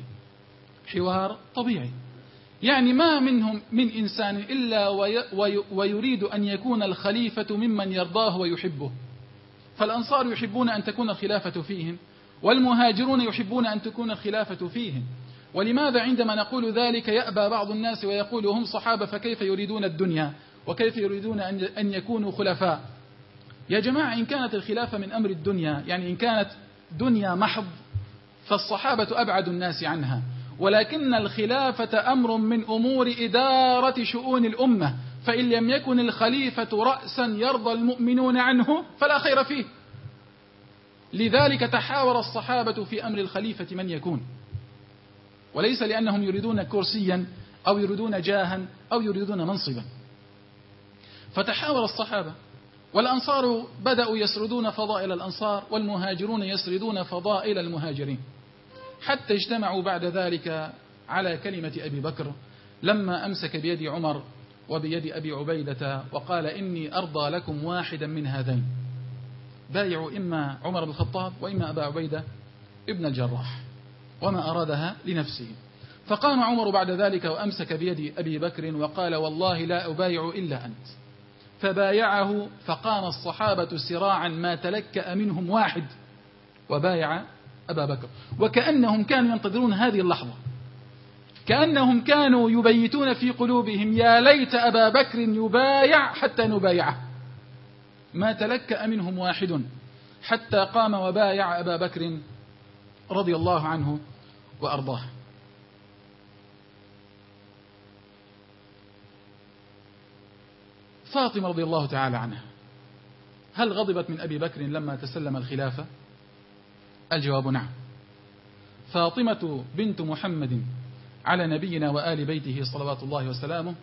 طبيعي، يعني ما منهم من إنسان إلا ويريد أن يكون الخليفة ممن يرضاه ويحبه. فالأنصار يحبون أن تكون الخلافة فيهم، والمهاجرون يحبون أن تكون الخلافة فيهم. ولماذا عندما نقول ذلك يأبى بعض الناس ويقول هم صحابة فكيف يريدون الدنيا وكيف يريدون أن يكونوا خلفاء؟ يا جماعة، إن كانت الخلافة من أمر الدنيا، يعني إن كانت دنيا محض، فالصحابة أبعد الناس عنها، ولكن الخلافة أمر من أمور إدارة شؤون الأمة، فإن لم يكن الخليفة رأسا يرضى المؤمنون عنه فلا خير فيه. لذلك تحاور الصحابة في أمر الخليفة من يكون، وليس لأنهم يريدون كرسيا أو يريدون جاها أو يريدون منصبا. فتحاور الصحابة والأنصار بدأوا يسردون فضائل الأنصار، والمهاجرون يسردون فضائل المهاجرين، حتى اجتمعوا بعد ذلك على كلمة أبي بكر لما أمسك بيد عمر وبيد أبي عبيدة وقال: إني أرضى لكم واحدا من هذين، بايعوا إما عمر بن الخطاب وإما أبا عبيدة ابن الجراح، وما أرادها لنفسه. فقام عمر بعد ذلك وأمسك بيد أبي بكر وقال: والله لا أبايع إلا أنت. فبايعه، فقام الصحابة سراعا ما تلكأ منهم واحد وبايع أبا بكر، وكأنهم كانوا ينتظرون هذه اللحظة، كأنهم كانوا يبيتون في قلوبهم: يا ليت أبا بكر يبايع حتى نبايعه. ما تلكأ منهم واحد حتى قام وبايع أبا بكر رضي الله عنه وأرضاه. فاطمة رضي الله تعالى عنها، هل غضبت من أبي بكر لما تسلم الخلافة؟ الجواب نعم. فاطمة بنت محمد على نبينا وآل بيته صلوات الله وسلامه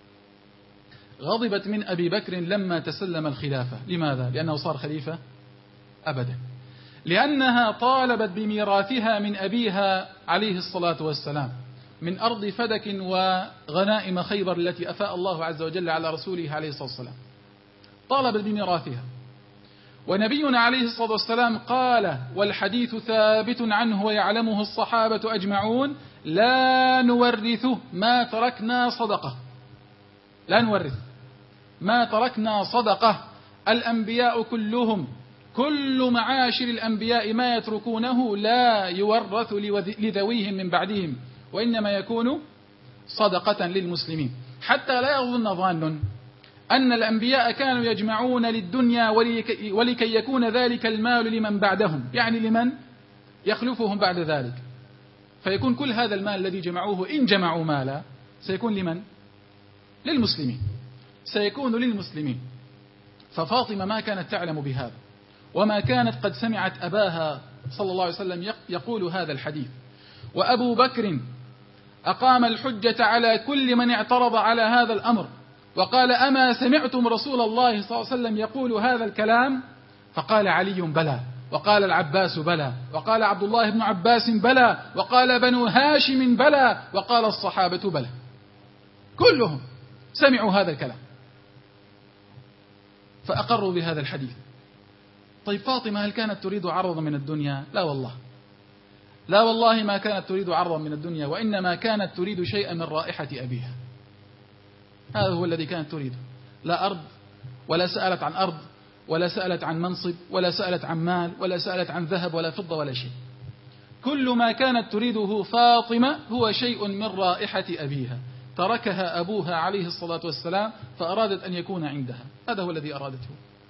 غضبت من أبي بكر لما تسلم الخلافة. لماذا؟ لأنه صار خليفة؟ أبدا، لأنها طالبت بميراثها من أبيها عليه الصلاة والسلام من أرض فدك وغنائم خيبر التي أفاء الله عز وجل على رسوله عليه الصلاة والسلام، طالبت بميراثها. ونبينا عليه الصلاة والسلام قال، والحديث ثابت عنه ويعلمه الصحابة أجمعون: لا نورثه ما تركنا صدقة. لا نورث ما تركنا صدقة. الأنبياء كلهم، كل معاشر الأنبياء ما يتركونه لا يورث لذويهم من بعدهم، وإنما يكون صدقة للمسلمين. حتى لا يظن ظان أن الأنبياء كانوا يجمعون للدنيا ولكي يكون ذلك المال لمن بعدهم، يعني لمن يخلفهم بعد ذلك، فيكون كل هذا المال الذي جمعوه إن جمعوا مالا سيكون لمن؟ للمسلمين، سيكون للمسلمين. ففاطمة ما كانت تعلم بهذا، وما كانت قد سمعت أباها صلى الله عليه وسلم يقول هذا الحديث. وأبو بكر أقام الحجة على كل من اعترض على هذا الأمر وقال: أما سمعتم رسول الله صلى الله عليه وسلم يقول هذا الكلام؟ فقال علي: بلى، وقال العباس: بلى، وقال عبد الله بن عباس: بلى، وقال بنو هاشم: بلى، وقال الصحابة: بلى. كلهم سمعوا هذا الكلام فأقروا بهذا الحديث. طيب فاطمة هل كانت تريد عرضا من الدنيا؟ لا والله، لا والله ما كانت تريد عرضا من الدنيا، وإنما كانت تريد شيئا من رائحة أبيها. هذا هو الذي كانت تريده، لا أرض، ولا سألت عن أرض، ولا سألت عن منصب، ولا سألت عن مال، ولا سألت عن ذهب ولا فضة ولا شيء. كل ما كانت تريده فاطمة هو شيء من رائحة أبيها، تركها أبوها عليه الصلاة والسلام فأرادت أن يكون عندها، هذا هو الذي أرادته.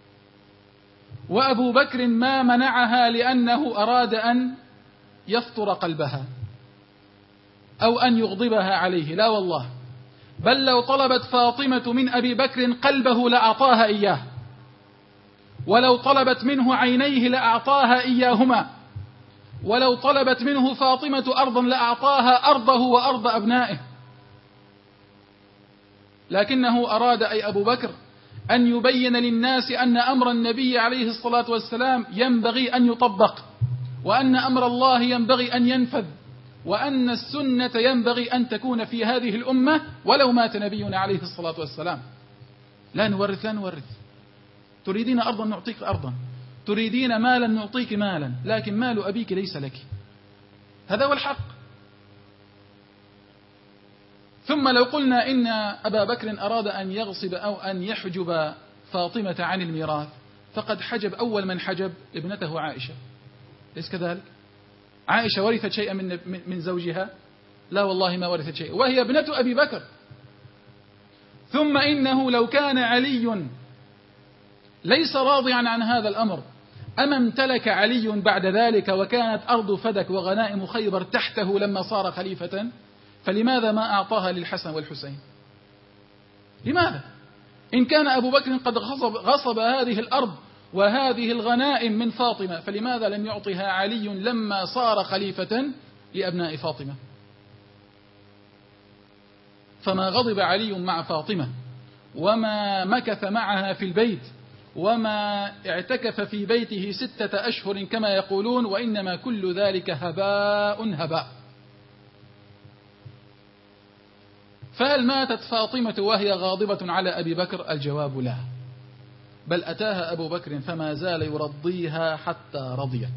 وأبو بكر ما منعها لأنه أراد أن يفطر قلبها أو أن يغضبها عليه، لا والله، بل لو طلبت فاطمة من أبي بكر قلبه لأعطاها إياه، ولو طلبت منه عينيه لأعطاها إياهما، ولو طلبت منه فاطمة أرضا لأعطاها أرضه وأرض أبنائه. لكنه أراد، أي أبو بكر، أن يبين للناس أن أمر النبي عليه الصلاة والسلام ينبغي أن يطبق، وأن أمر الله ينبغي أن ينفذ، وأن السنة ينبغي أن تكون في هذه الأمة ولو مات نبينا عليه الصلاة والسلام. لا نورث، لا نورث. تريدين أرضا نعطيك أرضا، تريدين مالا نعطيك مالا، لكن مال أبيك ليس لك. هذا هو الحق. ثم لو قلنا إن أبا بكر أراد أن يغصب أو أن يحجب فاطمة عن الميراث، فقد حجب أول من حجب ابنته عائشة، ليس كذلك؟ عائشة ورثت شيئا من زوجها؟ لا والله ما ورثت شيئا، وهي ابنة أبي بكر. ثم إنه لو كان علي ليس راضيا عن هذا الأمر، أما امتلك علي بعد ذلك وكانت أرض فدك وغنائم خيبر تحته لما صار خليفة، فلماذا ما أعطاها للحسن والحسين؟ لماذا؟ إن كان أبو بكر قد غصب هذه الأرض وهذه الغنائم من فاطمة، فلماذا لم يعطها علي لما صار خليفة لأبناء فاطمة؟ فما غضب علي مع فاطمة وما مكث معها في البيت وما اعتكف في بيته 6 أشهر كما يقولون، وإنما كل ذلك هباء. فهل ماتت فاطمة وهي غاضبة على أبي بكر؟ الجواب لا، بل أتاها أبو بكر فما زال يرضيها حتى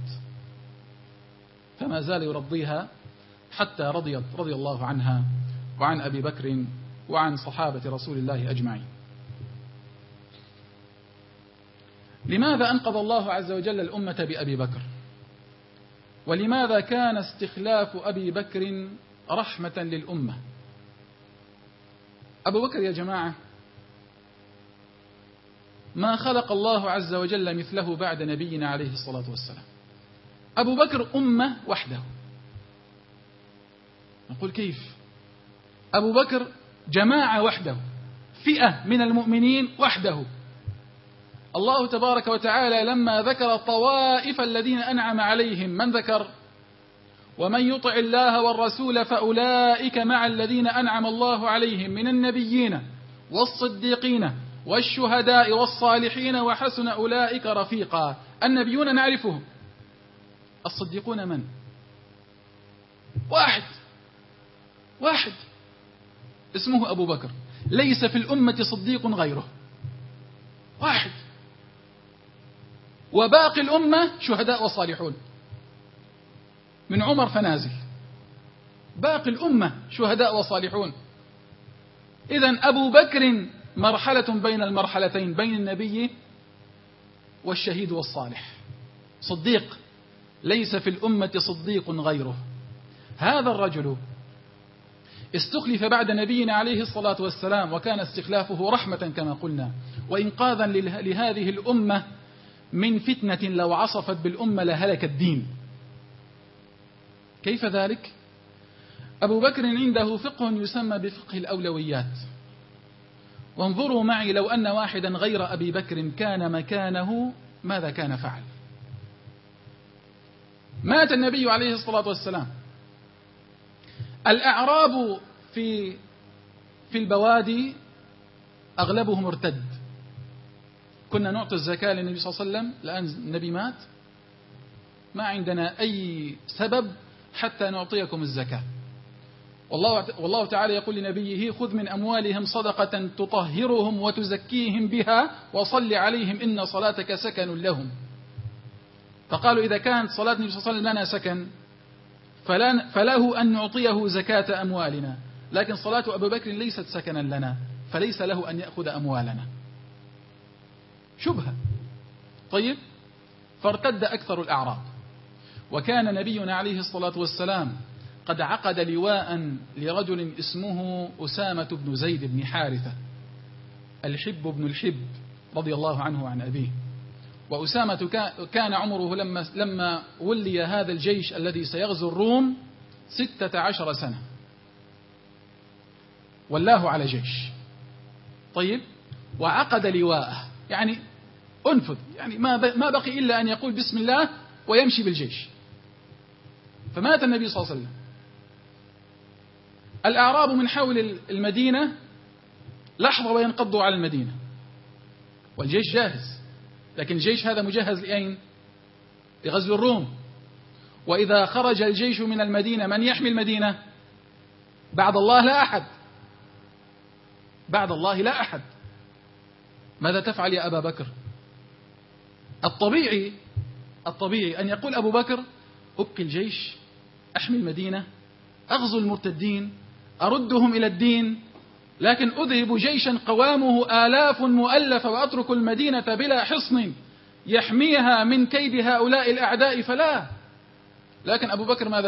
رضيت رضي الله عنها وعن أبي بكر وعن صحابة رسول الله أجمعين. لماذا أنقذ الله عز وجل الأمة بأبي بكر؟ ولماذا كان استخلاف أبي بكر رحمة للأمة؟ أبو بكر يا جماعة ما خلق الله عز وجل مثله بعد نبينا عليه الصلاة والسلام. أبو بكر أمة وحده. نقول كيف؟ أبو بكر جماعة وحده، فئة من المؤمنين وحده. الله تبارك وتعالى لما ذكر طوائف الذين أنعم عليهم من ذكر؟ ومن يطع الله والرسول فأولئك مع الذين أنعم الله عليهم من النبيين والصديقين والشهداء والصالحين وحسن أولئك رفيقا. النبيون نعرفهم، الصديقون من؟ واحد اسمه أبو بكر، ليس في الأمة صديق غيره، واحد. وباقي الأمة شهداء وصالحون، من عمر فنازل، باقي الأمة شهداء وصالحون. إذن أبو بكر مرحلة بين المرحلتين، بين النبي والشهيد والصالح، صديق، ليس في الأمة صديق غيره. هذا الرجل استخلف بعد نبينا عليه الصلاة والسلام، وكان استخلافه رحمة كما قلنا، وإنقاذا لهذه الأمة من فتنة لو عصفت بالأمة لهلك الدين. كيف ذلك؟ أبو بكر عنده فقه يسمى بفقه الأولويات. وانظروا معي، لو أن واحدا غير أبي بكر كان مكانه ماذا كان فعل؟ مات النبي عليه الصلاة والسلام، الأعراب في البوادي أغلبهم ارتد. كنا نعطي الزكاة للنبي صلى الله عليه وسلم، الآن النبي مات، ما عندنا أي سبب حتى نعطيكم الزكاة. والله تعالى يقول لنبيه: خذ من أموالهم صدقة تطهرهم وتزكيهم بها وصل عليهم إن صلاتك سكن لهم. فقالوا إذا كانت صلاة النبي صلى الله عليه وسلم لنا سكن فله أن نعطيه زكاة أموالنا، لكن صلاة أبي بكر ليست سكنا لنا، فليس له أن يأخذ أموالنا. شبهة. طيب، فارتد أكثر الأعراب، وكان نبينا عليه الصلاة والسلام قد عقد لواء لرجل اسمه أسامة بن زيد بن حارثة، الحب بن الحب رضي الله عنه عن أبيه. وأسامة كان عمره لما ولي هذا الجيش الذي سيغزو الروم 16 سنة، ولاه على جيش. طيب، وعقد لواءه، يعني أنفذ، يعني ما بقي إلا أن يقول بسم الله ويمشي بالجيش. فمات النبي صلى الله عليه وسلم. الأعراب من حول المدينة لحظة وينقضوا على المدينة، والجيش جاهز، لكن الجيش هذا مجهز لأين؟ لغزو الروم. وإذا خرج الجيش من المدينة من يحمي المدينة؟ بعد الله لا أحد، بعد الله لا أحد. ماذا تفعل يا أبا بكر؟ الطبيعي أن يقول أبو بكر: أبقي الجيش، أحمي المدينة، أغزو المرتدين، أردهم إلى الدين، لكن أذهب جيشا قوامه آلاف مؤلفة وأترك المدينة بلا حصن يحميها من كيد هؤلاء الأعداء، فلا. لكن أبو بكر ماذا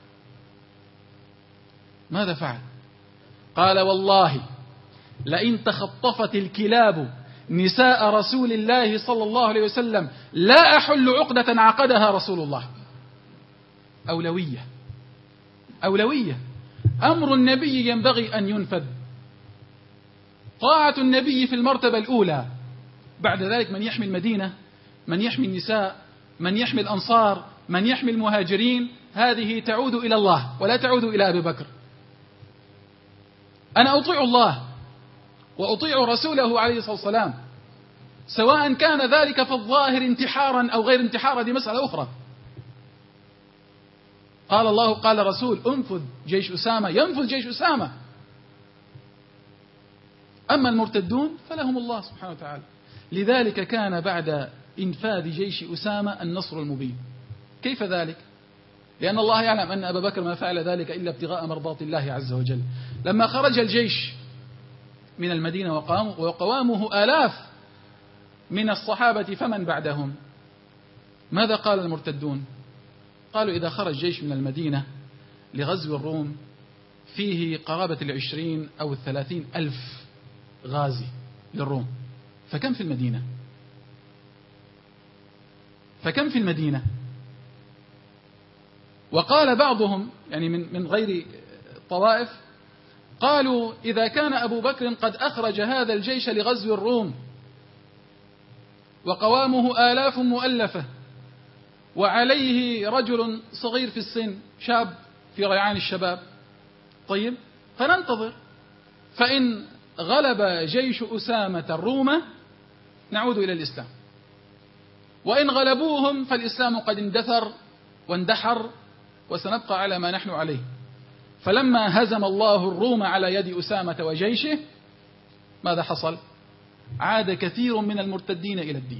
فعل؟ قال: والله لئن تخطفت الكلاب نساء رسول الله صلى الله عليه وسلم لا أحل عقدة عقدها رسول الله. أولوية. أمر النبي ينبغي أن ينفذ، طاعة النبي في المرتبة الأولى. بعد ذلك من يحمي المدينة، من يحمي النساء، من يحمي الأنصار، من يحمي المهاجرين، هذه تعود إلى الله ولا تعود إلى أبي بكر. أنا أطيع الله وأطيع رسوله عليه الصلاة والسلام، سواء كان ذلك في الظاهر انتحارا أو غير انتحار، هذه مسألة أخرى. قال الله قال رسول انفذ جيش أسامة، ينفذ جيش أسامة. أما المرتدون فلهم الله سبحانه وتعالى. لذلك كان بعد إنفاذ جيش أسامة النصر المبين. كيف ذلك؟ لأن الله يعلم أن أبا بكر ما فعل ذلك إلا ابتغاء مرضات الله عز وجل. لما خرج الجيش من المدينة وقوامه آلاف من الصحابة فمن بعدهم، ماذا قال المرتدون؟ قالوا إذا خرج جيش من المدينة لغزو الروم فيه قرابة 20 أو 30 ألف غازي للروم، فكم في المدينة؟ فكم في المدينة؟ وقال بعضهم يعني من غير طوائف قالوا إذا كان أبو بكر قد أخرج هذا الجيش لغزو الروم وقوامه آلاف مؤلفة وعليه رجل صغير في السن شاب في ريعان الشباب، طيب فننتظر، فإن غلب جيش أسامة الروم نعود إلى الإسلام، وإن غلبوهم فالإسلام قد اندثر واندحر وسنبقى على ما نحن عليه. فلما هزم الله الروم على يد أسامة وجيشه ماذا حصل؟ عاد كثير من المرتدين إلى الدين.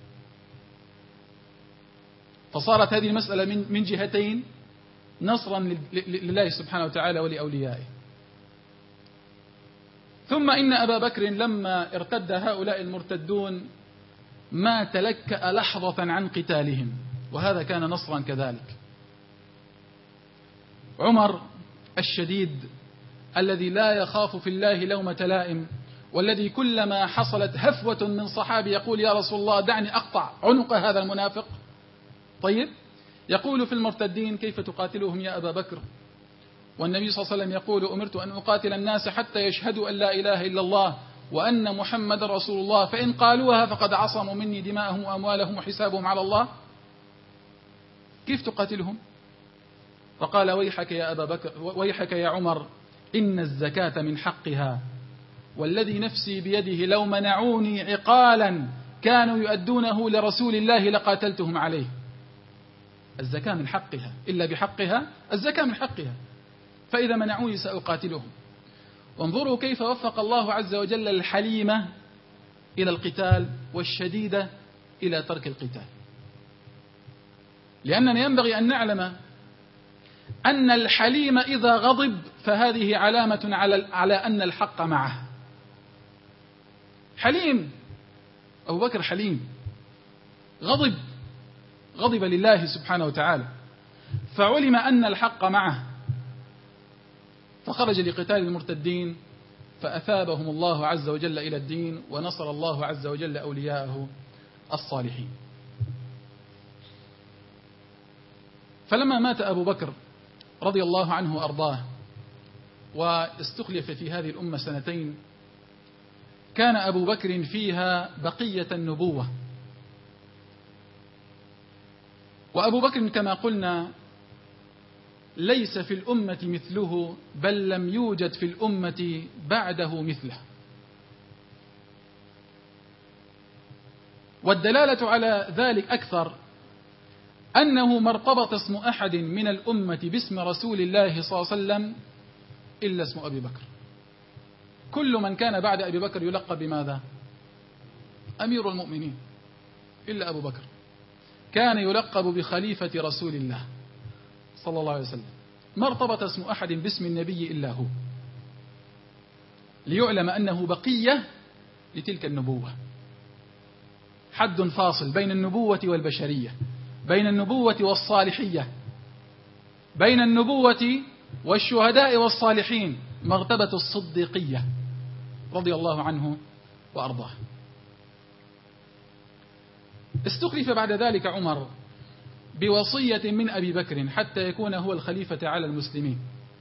فصارت هذه المسألة من جهتين نصرا لله سبحانه وتعالى ولأوليائه. ثم إن أبا بكر لما ارتد هؤلاء المرتدون ما تلكأ لحظة عن قتالهم، وهذا كان نصرا كذلك. عمر الشديد الذي لا يخاف في الله لومة لائم، والذي كلما حصلت هفوة من صحابي يقول يا رسول الله دعني أقطع عنق هذا المنافق، طيب يقول في المرتدين كيف تقاتلهم يا أبا بكر؟ والنبي صلى الله عليه وسلم يقول أمرت أن أقاتل الناس حتى يشهدوا أن لا إله إلا الله وأن محمد رسول الله، فإن قالوها فقد عصموا مني دماءهم وأموالهم وحسابهم على الله. كيف تقاتلهم؟ فقال ويحك يا أبا بكر، ويحك يا عمر، إن الزكاة من حقها، والذي نفسي بيده لو منعوني عقالا كانوا يؤدونه لرسول الله لقاتلتهم عليه. الزكاة من حقها، إلا بحقها الزكاة من حقها، فإذا منعوني سأقاتلهم. وانظروا كيف وفق الله عز وجل الحليمة إلى القتال والشديدة إلى ترك القتال، لأننا ينبغي أن نعلم أن الحليم إذا غضب فهذه علامة على أن الحق معه. حليم، أبو بكر حليم، غضب لله سبحانه وتعالى، فعلم أن الحق معه فخرج لقتال المرتدين فأثابهم الله عز وجل إلى الدين، ونصر الله عز وجل أولياءه الصالحين. فلما مات أبو بكر رضي الله عنه وأرضاه واستخلف في هذه الأمة 2 سنين، كان أبو بكر فيها بقية النبوة. وأبو بكر كما قلنا ليس في الأمة مثله، بل لم يوجد في الأمة بعده مثله. والدلالة على ذلك أكثر أنه ما ارتبط اسم أحد من الأمة باسم رسول الله صلى الله عليه وسلم إلا اسم أبي بكر. كل من كان بعد أبي بكر يلقب بماذا؟ أمير المؤمنين، إلا أبو بكر كان يلقب بخليفة رسول الله صلى الله عليه وسلم. ما ارتبط اسم أحد باسم النبي إلا هو، ليعلم أنه بقية لتلك النبوة. حد فاصل بين النبوة والبشرية، بين النبوة والصالحية، بين النبوة والشهداء والصالحين، مرتبة الصديقية رضي الله عنه وأرضاه. استخلف بعد ذلك عمر بوصية من أبي بكر حتى يكون هو الخليفة على المسلمين،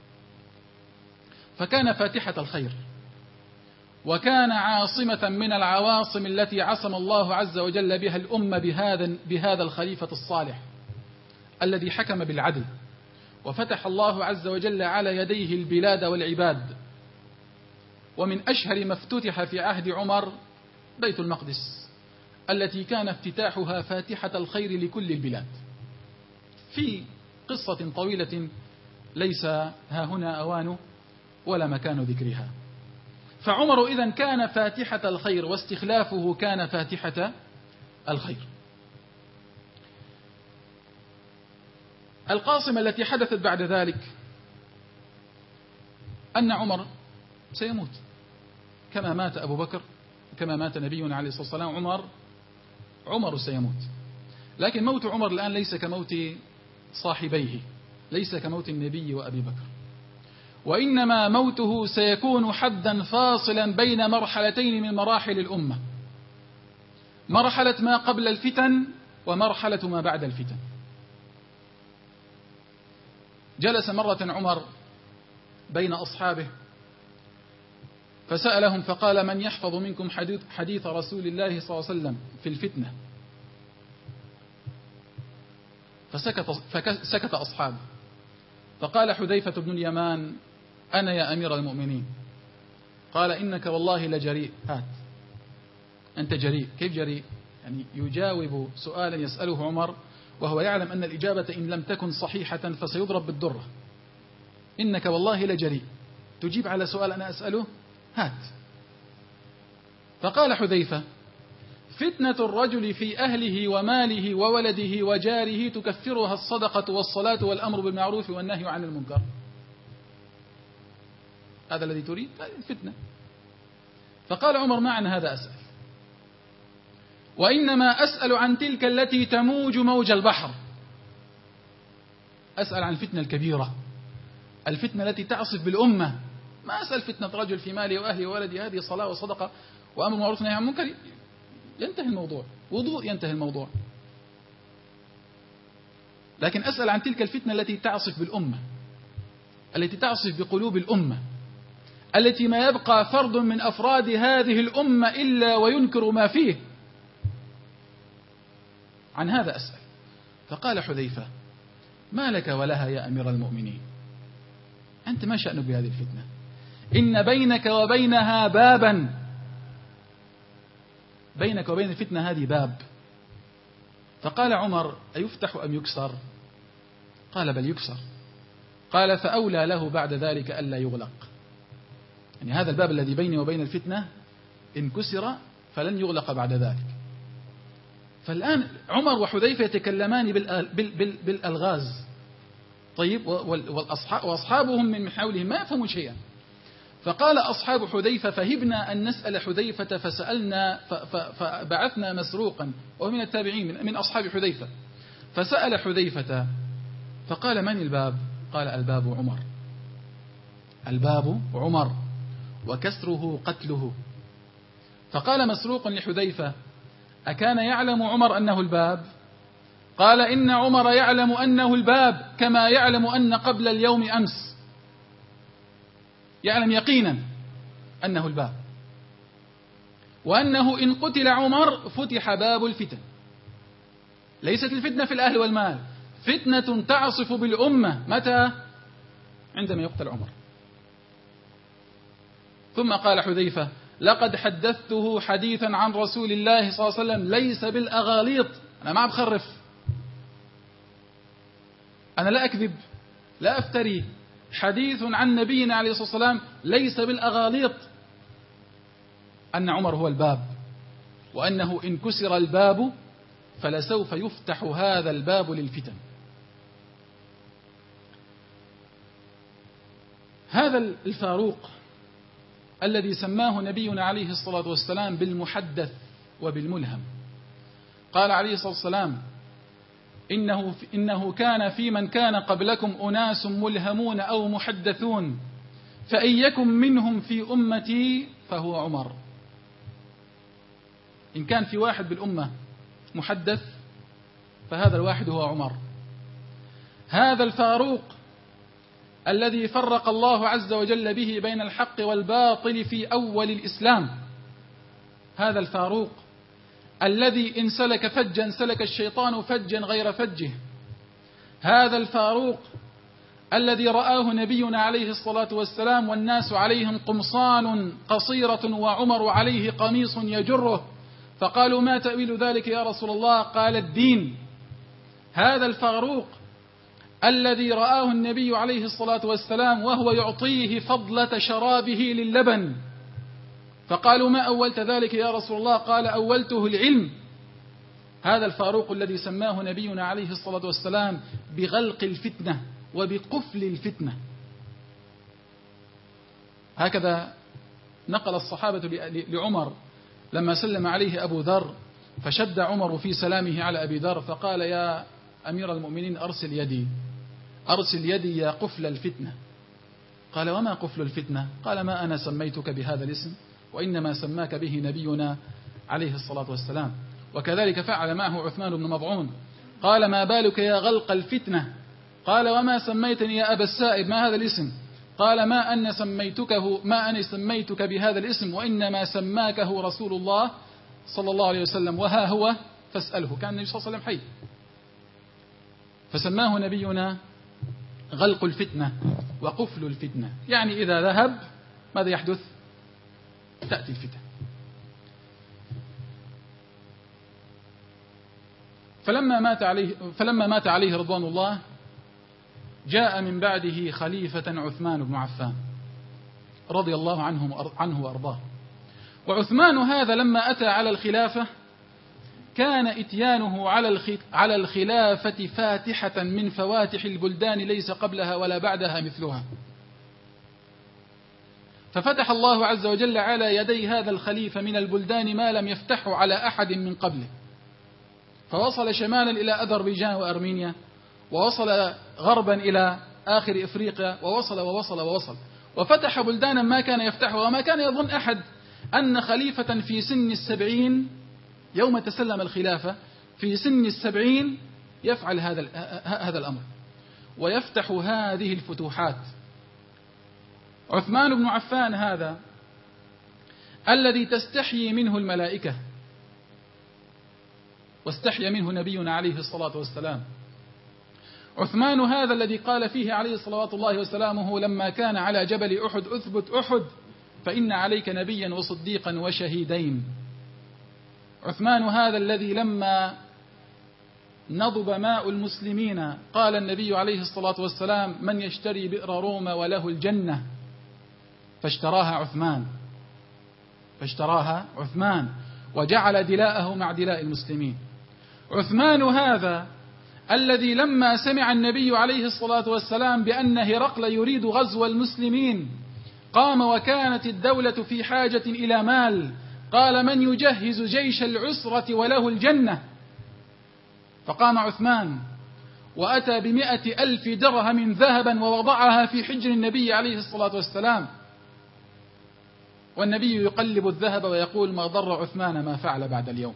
فكان فاتحة الخير، وكان عاصمة من العواصم التي عصم الله عز وجل بها الأمة بهذا الخليفة الصالح الذي حكم بالعدل، وفتح الله عز وجل على يديه البلاد والعباد. ومن أشهر ما افتتح في عهد عمر بيت المقدس، التي كان افتتاحها فاتحة الخير لكل البلاد، في قصة طويلة ليس ها هنا أوان ولا مكان ذكرها. فعمر إذن كان فاتحة الخير، واستخلافه كان فاتحة الخير. القاصمة التي حدثت بعد ذلك أن عمر سيموت كما مات أبو بكر، كما مات نبينا عليه الصلاة والسلام. عمر سيموت، لكن موت عمر الآن ليس كموت صاحبيه، ليس كموت النبي وأبي بكر، وإنما موته سيكون حدا فاصلا بين مرحلتين من مراحل الأمة، مرحلة ما قبل الفتن ومرحلة ما بعد الفتن. جلس مرة عمر بين أصحابه فسألهم فقال: من يحفظ منكم حديث رسول الله صلى الله عليه وسلم في الفتنة؟ فسكت أصحابه، فقال حذيفة بن اليمان: أنا يا أمير المؤمنين. قال: إنك والله لجريء. هات، أنت جريء. كيف جريء؟ يعني يجاوب سؤالا يسأله عمر وهو يعلم أن الإجابة إن لم تكن صحيحة فسيضرب بالدرة. إنك والله لجريء، تجيب على سؤال أنا أسأله؟ هات. فقال حذيفة: فتنة الرجل في أهله وماله وولده وجاره تكفرها الصدقة والصلاة والأمر بالمعروف والنهي عن المنكر. هذا الذي تريد؟ الفتنة. فقال عمر: ما عن هذا أسأل، وإنما أسأل عن تلك التي تموج موج البحر. أسأل عن الفتنة الكبيرة، الفتنة التي تعصف بالأمة. ما أسأل فتنة رجل في ماله وأهله وولده، هذه صلاة وصدقة وأمر بالمعروف والنهي عن المنكر، ينتهي الموضوع، وضوء ينتهي الموضوع. لكن أسأل عن تلك الفتنة التي تعصف بالأمة، التي تعصف بقلوب الأمة، التي ما يبقى فرد من أفراد هذه الأمة إلا وينكر ما فيه. عن هذا أسأل. فقال حذيفة: ما لك ولها يا أمير المؤمنين؟ أنت ما شأنك بهذه الفتنة؟ إن بينك وبينها بابا، بينك وبين الفتنة هذه باب. فقال عمر: أيفتح أم يكسر؟ قال: بل يكسر. قال: فأولى له بعد ذلك ألا يغلق. يعني هذا الباب الذي بيني وبين الفتنة إن كسر فلن يغلق بعد ذلك. فالآن عمر وحذيفة يتكلمان بالألغاز، طيب، وأصحابهم من حولهم ما يفهمون شيئا. فقال أصحاب حذيفة: فهبنا أن نسأل حذيفة فسألنا فبعثنا مسروقا، وهو من التابعين من أصحاب حذيفة، فسأل حذيفة فقال: من الباب؟ قال: الباب عمر. الباب عمر وكسره قتله. فقال مسروق لحذيفة: أكان يعلم عمر أنه الباب؟ قال: إن عمر يعلم أنه الباب كما يعلم أن قبل اليوم أمس، يعلم يقينا أنه الباب، وأنه إن قتل عمر فتح باب الفتن. ليست الفتنة في الأهل والمال، فتنة تعصف بالأمة. متى؟ عندما يقتل عمر. ثم قال حذيفة: لقد حدثته حديثا عن رسول الله صلى الله عليه وسلم ليس بالأغاليط. أنا ما بخرف، أنا لا أكذب، لا أفتري. حديث عن نبينا عليه الصلاة والسلام ليس بالأغاليط، أن عمر هو الباب، وأنه إن كسر الباب فلسوف يفتح هذا الباب للفتن. هذا الفاروق الذي سماه نبينا عليه الصلاة والسلام بالمحدث وبالملهم، قال عليه الصلاة والسلام: إنه كان في من كان قبلكم أناس ملهمون أو محدثون، فإن يكن منهم في أمتي فهو عمر. إن كان في واحد بالأمة محدث فهذا الواحد هو عمر. هذا الفاروق الذي فرق الله عز وجل به بين الحق والباطل في أول الإسلام، هذا الفاروق الذي إن سلك فجا سلك الشيطان فجا غير فجه، هذا الفاروق الذي رآه نبينا عليه الصلاة والسلام والناس عليهم قمصان قصيرة وعمر عليه قميص يجره، فقالوا ما تأويل ذلك يا رسول الله؟ قال الدين. هذا الفاروق الذي رآه النبي عليه الصلاة والسلام وهو يعطيه فضلة شرابه للبن. فقالوا ما أولت ذلك يا رسول الله؟ قال أولته العلم. هذا الفاروق الذي سماه نبينا عليه الصلاة والسلام بغلق الفتنة وبقفل الفتنة. هكذا نقل الصحابة لعمر لما سلم عليه أبو ذر، فشد عمر في سلامه على أبي ذر فقال يا أمير المؤمنين أرسل يدي يا قفل الفتنة. قال وما قفل الفتنة؟ قال ما أنا سميتك بهذا الاسم، وإنما سماك به نبينا عليه الصلاة والسلام. وكذلك فعل معه عثمان بن مضعون، قال ما بالك يا غلق الفتنة؟ قال وما سميتني يا أبا السائب، ما هذا الاسم؟ قال ما أنا سميتك بهذا الاسم، وإنما سماكه رسول الله صلى الله عليه وسلم، وها هو فاسأله. كان النبي صلى الله عليه وسلم حي، فسماه نبينا غلق الفتنة وقفل الفتنة. يعني إذا ذهب ماذا يحدث؟ تأتي الفتنة. فلما مات عليه رضوان الله جاء من بعده خليفة عثمان بن عفان رضي الله عنه وأرضاه. وعثمان هذا لما أتى على الخلافة كان إتيانه على الخلافة فاتحة من فواتح البلدان ليس قبلها ولا بعدها مثلها. ففتح الله عز وجل على يدي هذا الخليفة من البلدان ما لم يفتحه على أحد من قبله، فوصل شمالا إلى أذربيجان وأرمينيا، ووصل غربا إلى آخر إفريقيا، ووصل وفتح بلدانا ما كان يفتحها. وما كان يظن أحد أن خليفة في سن 70 يوم تسلم الخلافة في سن 70 يفعل هذا الأمر ويفتح هذه الفتوحات. عثمان بن عفان هذا الذي تستحيي منه الملائكة واستحيا منه نبينا عليه الصلاة والسلام. عثمان هذا الذي قال فيه عليه صلوات الله وسلامه لما كان على جبل أحد أثبت أحد فإن عليك نبيا وصديقا وشهيدين. عثمان هذا الذي لما نضب ماء المسلمين قال النبي عليه الصلاة والسلام من يشتري بئر روما وله الجنة، فاشتراها عثمان وجعل دلاءه مع دلاء المسلمين. عثمان هذا الذي لما سمع النبي عليه الصلاة والسلام بأن هرقل يريد غزو المسلمين قام، وكانت الدولة في حاجة إلى مال، قال من يجهز جيش العسرة وله الجنة. فقام عثمان وأتى 100,000 درهم ذهبا ووضعها في حجر النبي عليه الصلاة والسلام، والنبي يقلب الذهب ويقول ما ضر عثمان ما فعل بعد اليوم.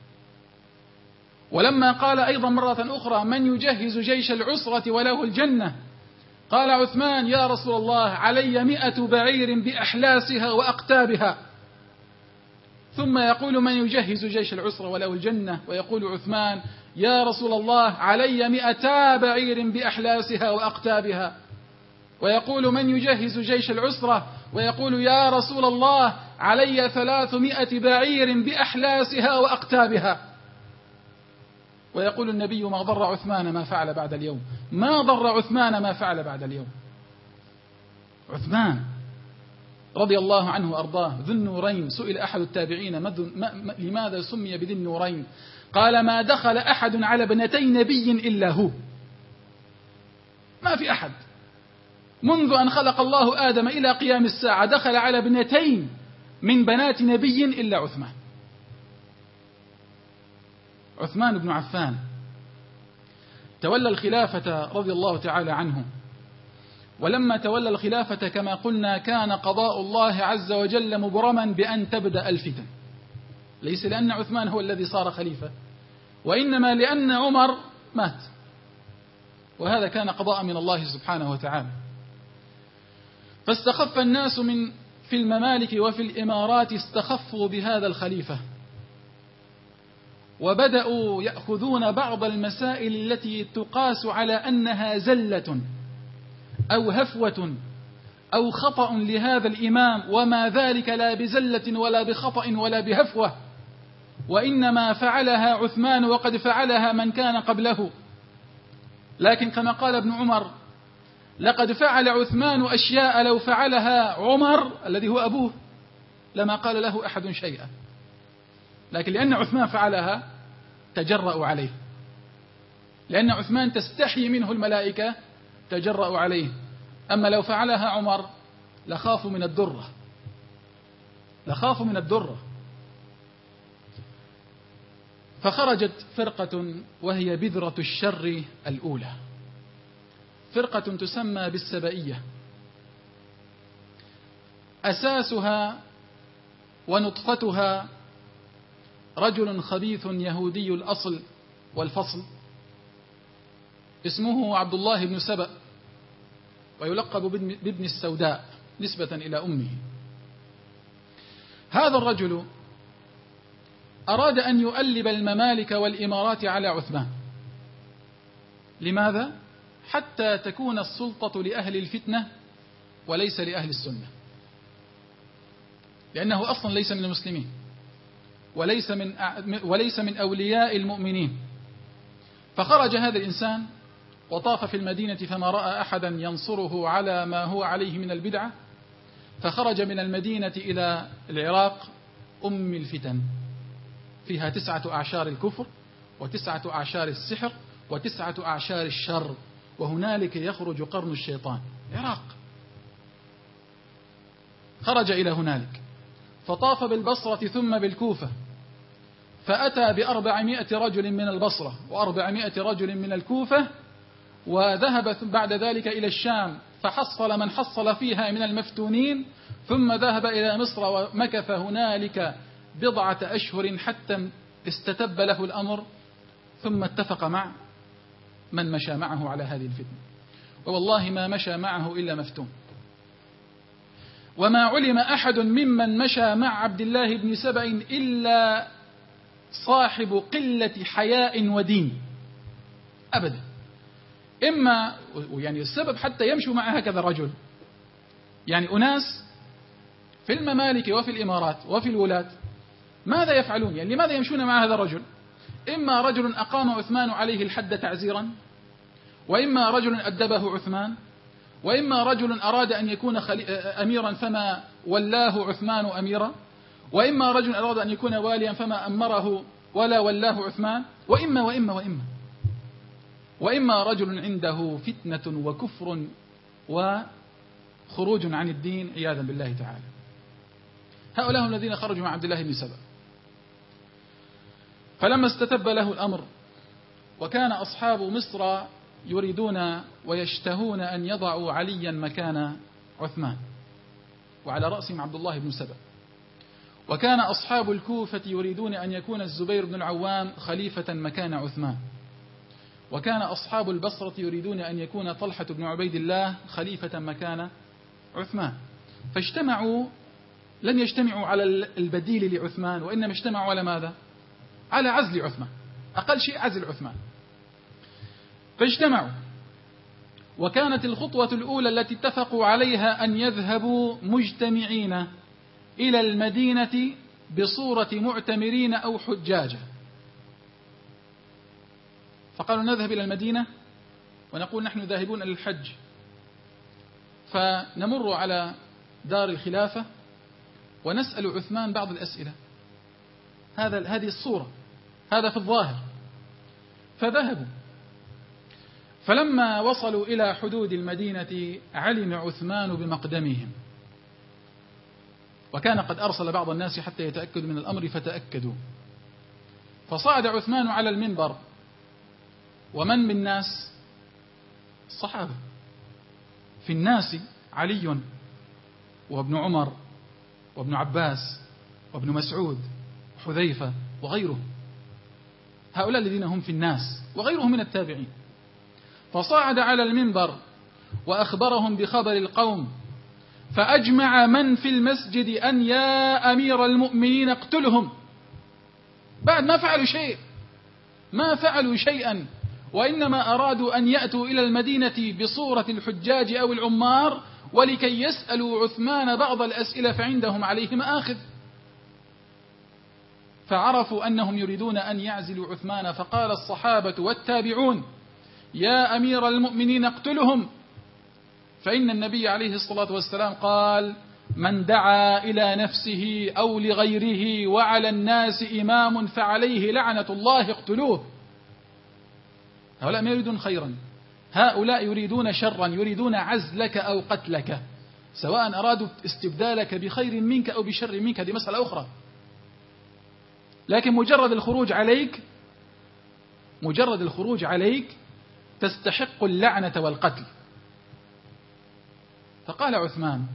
ولما قال أيضا مرة أخرى من يجهز جيش العسرة وله الجنة، قال عثمان يا رسول الله علي 100 بعير بأحلاسها وأقتابها. ثم يقول من يجهز جيش العسرة وله الجنة، ويقول عثمان يا رسول الله علي 200 بعير بأحلاسها وأقتابها. ويقول من يجهز جيش العسرة، ويقول يا رسول الله علي 300 بعير بأحلاسها وأقتابها. ويقول النبي ما ضر عثمان ما فعل بعد اليوم، ما ضر عثمان ما فعل بعد اليوم. عثمان رضي الله عنه وأرضاه ذو النورين، سئل أحد التابعين لماذا سمي بذي النورين؟ قال ما دخل أحد على ابنتي نبي إلا هو. ما في أحد منذ أن خلق الله آدم إلى قيام الساعة دخل على ابنتين من بنات نبي إلا عثمان. عثمان بن عفان تولى الخلافة رضي الله تعالى عنه، ولما تولى الخلافة كما قلنا كان قضاء الله عز وجل مبرما بأن تبدأ الفتن، ليس لأن عثمان هو الذي صار خليفة، وإنما لأن عمر مات، وهذا كان قضاء من الله سبحانه وتعالى. فاستخف الناس في الممالك وفي الإمارات استخفوا بهذا الخليفة، وبدأوا يأخذون بعض المسائل التي تقاس على أنها زلة أو هفوة أو خطأ لهذا الإمام، وما ذلك لا بزلة ولا بخطأ ولا بهفوة، وإنما فعلها عثمان وقد فعلها من كان قبله. لكن كما قال ابن عمر: لقد فعل عثمان أشياء لو فعلها عمر الذي هو أبوه لما قال له أحد شيئا، لكن لأن عثمان فعلها تجرأوا عليه، لأن عثمان تستحي منه الملائكة تجرأوا عليه. أما لو فعلها عمر لخافوا من الدرة، لخافوا من الدرة. فخرجت فرقة وهي بذرة الشر الأولى، فرقة تسمى بالسبائية، أساسها ونطفتها رجل خبيث يهودي الأصل والفصل اسمه عبد الله بن سبأ، ويلقب بابن السوداء نسبة إلى أمه. هذا الرجل أراد أن يؤلب الممالك والإمارات على عثمان. لماذا؟ حتى تكون السلطة لأهل الفتنة وليس لأهل السنة، لأنه أصلا ليس من المسلمين وليس من أولياء المؤمنين. فخرج هذا الإنسان وطاف في المدينة فما رأى أحدا ينصره على ما هو عليه من البدعة، فخرج من المدينة إلى العراق أم الفتن، فيها 9 أعشار الكفر و9 أعشار السحر و9 أعشار الشر، وهنالك يخرج قرن الشيطان. العراق خرج إلى هنالك فطاف بالبصرة ثم بالكوفة، فأتى ب400 رجل من البصرة و400 رجل من الكوفة، وذهب بعد ذلك إلى الشام فحصل من حصل فيها من المفتونين، ثم ذهب إلى مصر ومكث هنالك 10 أشهر حتى استتب له الأمر، ثم اتفق مع من مشى معه على هذه الفتنة. ووالله ما مشى معه إلا مفتون، وما علم أحد ممن مشى مع عبد الله بن سبأ إلا صاحب قلة حياء ودين أبدا. إما يعني السبب حتى يمشوا مع هكذا رجل، يعني أناس في الممالك وفي الإمارات وفي الولاة ماذا يفعلون؟ يعني لماذا يمشون مع هذا الرجل؟ إما رجل أقام عثمان عليه الحد تعزيرا، وإما رجل أدبه عثمان، وإما رجل أراد أن يكون أميرا فما ولاه عثمان أميرا، وإما رجل أراد أن يكون واليا فما أمره ولا ولاه عثمان، وإما رجل عنده فتنة وكفر وخروج عن الدين عياذا بالله تعالى. هؤلاء هم الذين خرجوا مع عبد الله بن سبأ. فلما استتب له الأمر وكان أصحاب مصر يريدون ويشتهون أن يضعوا عليا مكان عثمان، وعلى رأسهم عبد الله بن سبأ، وكان أصحاب الكوفة يريدون أن يكون الزبير بن العوام خليفة مكان عثمان، وكان أصحاب البصرة يريدون أن يكون طلحة بن عبيد الله خليفة مكان عثمان. فاجتمعوا، لم يجتمعوا على البديل لعثمان، وإنما اجتمعوا على ماذا؟ على عزل عثمان، أقل شيء عزل عثمان. فاجتمعوا، وكانت الخطوة الأولى التي اتفقوا عليها أن يذهبوا مجتمعين إلى المدينة بصورة معتمرين أو حجاجة. فقالوا نذهب إلى المدينة ونقول نحن ذاهبون إلى الحج، فنمر على دار الخلافة ونسأل عثمان بعض الأسئلة. هذه الصورة، هذا في الظاهر. فذهبوا، فلما وصلوا إلى حدود المدينة علم عثمان بمقدمهم، وكان قد أرسل بعض الناس حتى يتأكدوا من الأمر فتأكدوا. فصعد عثمان على المنبر، ومن من الناس؟ الصحابة. في الناس علي وابن عمر وابن عباس وابن مسعود وحذيفة وغيرهم، هؤلاء الذين هم في الناس، وغيرهم من التابعين. فصعد على المنبر وأخبرهم بخبر القوم، فأجمع من في المسجد أن يا أمير المؤمنين اقتلهم. بعد ما فعلوا شيئا، وإنما أرادوا أن يأتوا إلى المدينة بصورة الحجاج أو العمار ولكي يسألوا عثمان بعض الأسئلة فعندهم عليه مآخذ. فعرفوا أنهم يريدون أن يعزلوا عثمان، فقال الصحابة والتابعون: يا أمير المؤمنين اقتلهم، فإن النبي عليه الصلاة والسلام قال: من دعا إلى نفسه أو لغيره وعلى الناس إمام فعليه لعنة الله اقتلوه. هؤلاء ما يريدون خيرا، هؤلاء يريدون شرا، يريدون عزلك أو قتلك، سواء أرادوا استبدالك بخير منك أو بشر منك، هذه مسألة أخرى. لكن مجرد الخروج عليك تستحق اللعنة والقتل. فقال عثمان: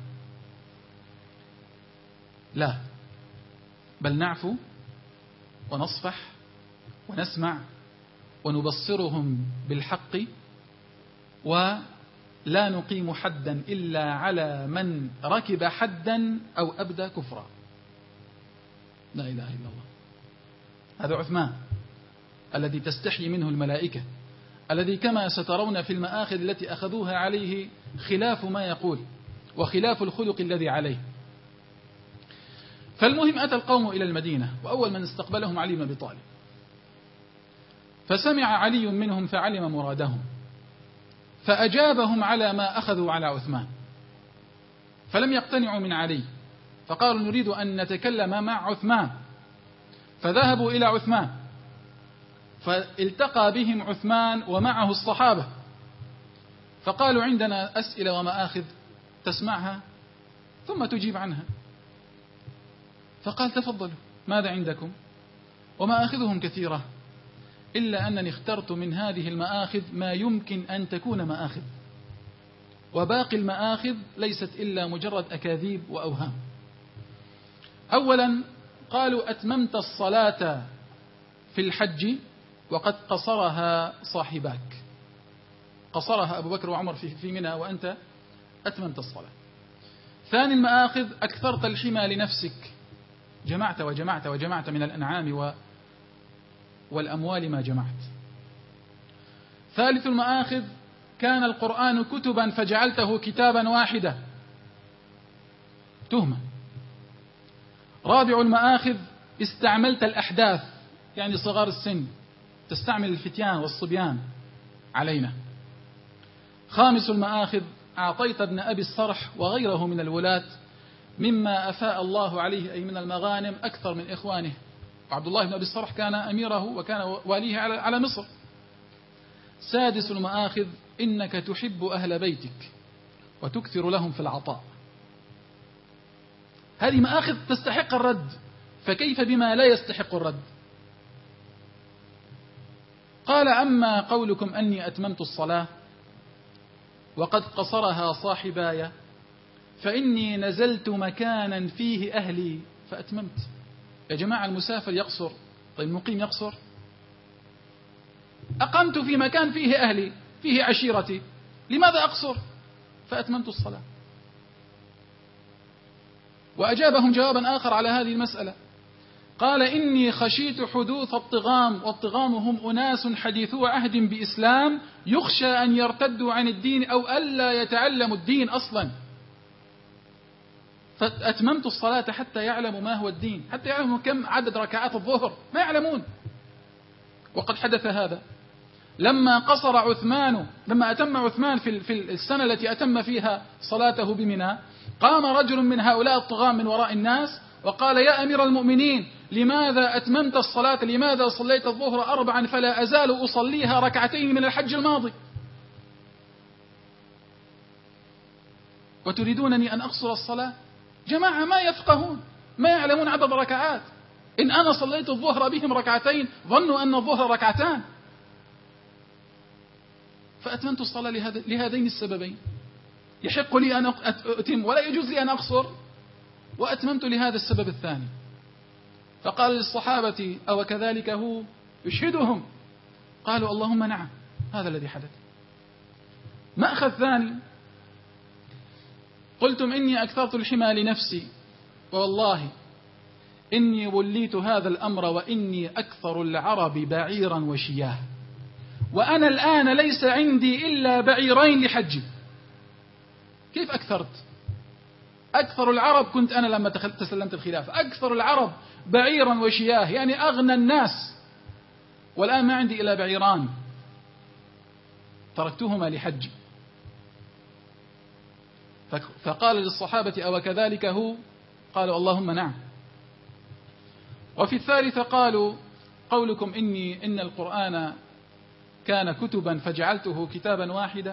لا، بل نعفو ونصفح ونسمع ونبصرهم بالحق، ولا نقيم حدا إلا على من ركب حدا أو أبدى كفرا. لا إله إلا الله. هذا عثمان الذي تستحي منه الملائكة، الذي كما سترون في المآخذ التي أخذوها عليه خلاف ما يقول وخلاف الخلق الذي عليه. فالمهم أتى القوم إلى المدينة، وأول من استقبلهم علي بن أبي طالب، فسمع علي منهم فعلم مرادهم، فأجابهم على ما أخذوا على عثمان، فلم يقتنعوا من علي، فقالوا: نريد أن نتكلم مع عثمان. فذهبوا إلى عثمان، فالتقى بهم عثمان ومعه الصحابة، فقالوا: عندنا أسئلة ومآخذ تسمعها ثم تجيب عنها. فقال: تفضلوا، ماذا عندكم؟ ومآخذهم كثيرة، إلا أنني اخترت من هذه المآخذ ما يمكن أن تكون مآخذ، وباقي المآخذ ليست إلا مجرد أكاذيب وأوهام. أولا قالوا: أتممت الصلاة في الحج وقد قصرها صاحباك، قصرها أبو بكر وعمر في منى وأنت أتممت الصلاة. ثاني المآخذ: أكثرت الحمى لنفسك، جمعت وجمعت وجمعت من الأنعام والأموال ما جمعت. ثالث المآخذ: كان القرآن كتبا فجعلته كتابا واحدا، تهمة. رابع المآخذ: استعملت الأحداث، يعني صغار السن، تستعمل الفتيان والصبيان علينا. خامس المآخذ: أعطيت ابن أبي الصرح وغيره من الولاة مما أفاء الله عليه، أي من المغانم، أكثر من إخوانه. وعبد الله بن أبي الصرح كان أميره وكان واليه على مصر. سادس المآخذ: إنك تحب أهل بيتك وتكثر لهم في العطاء. هذه مآخذ تستحق الرد، فكيف بما لا يستحق الرد؟ قال: أما قولكم أني أتممت الصلاة وقد قصرها صاحباي، فإني نزلت مكانا فيه أهلي فأتممت. يا جماعة، المسافر يقصر، طيب المقيم يقصر؟ أقمت في مكان فيه أهلي، فيه عشيرتي، لماذا أقصر؟ فأتممت الصلاة. وأجابهم جوابا آخر على هذه المسألة، قال: إني خشيت حدوث الطغام، والطغام هم أناس حديثو عهد بإسلام يخشى أن يرتدوا عن الدين أو ألا يتعلموا الدين أصلا، فأتممت الصلاة حتى يعلموا ما هو الدين، حتى يعلموا كم عدد ركعات الظهر، ما يعلمون. وقد حدث هذا لما قصر عثمان، لما أتم عثمان في السنة التي أتم فيها صلاته بمنى، قام رجل من هؤلاء الطغاة من وراء الناس وقال: يا أمير المؤمنين، لماذا أتممت الصلاة؟ لماذا صليت الظهر 4 فلا أزال أصليها 2 من الحج الماضي، وتريدونني أن أقصر الصلاة؟ جماعة ما يفقهون، ما يعلمون عدد ركعات. إن أنا صليت الظهر بهم 2 ظنوا أن الظهر 2. فأتممت الصلاة لهذين السببين، يحق لي أن أتم ولا يجوز لي أن أقصر، وأتممت لهذا السبب الثاني. فقال للصحابة: أو كذلك هو؟ يشهدهم. قالوا: اللهم نعم، هذا الذي حدث. مأخذ ثاني: قلتم إني أكثرت الحمى لنفسي، ووالله إني وليت هذا الأمر وإني أكثر العرب بعيرا وشياه، وأنا الآن ليس عندي إلا بعيرين لحجي. كيف أكثرت؟ أكثر العرب كنت أنا لما تسلمت الخلافة أكثر العرب بعيرا وشياه، يعني أغنى الناس، والآن ما عندي إلا بعيران تركتهما لحجي. فقال للصحابة: أو كذلك هو؟ قالوا: اللهم نعم. وفي الثالثة قالوا: قولكم إن القرآن كان كتبا فجعلته كتابا واحدا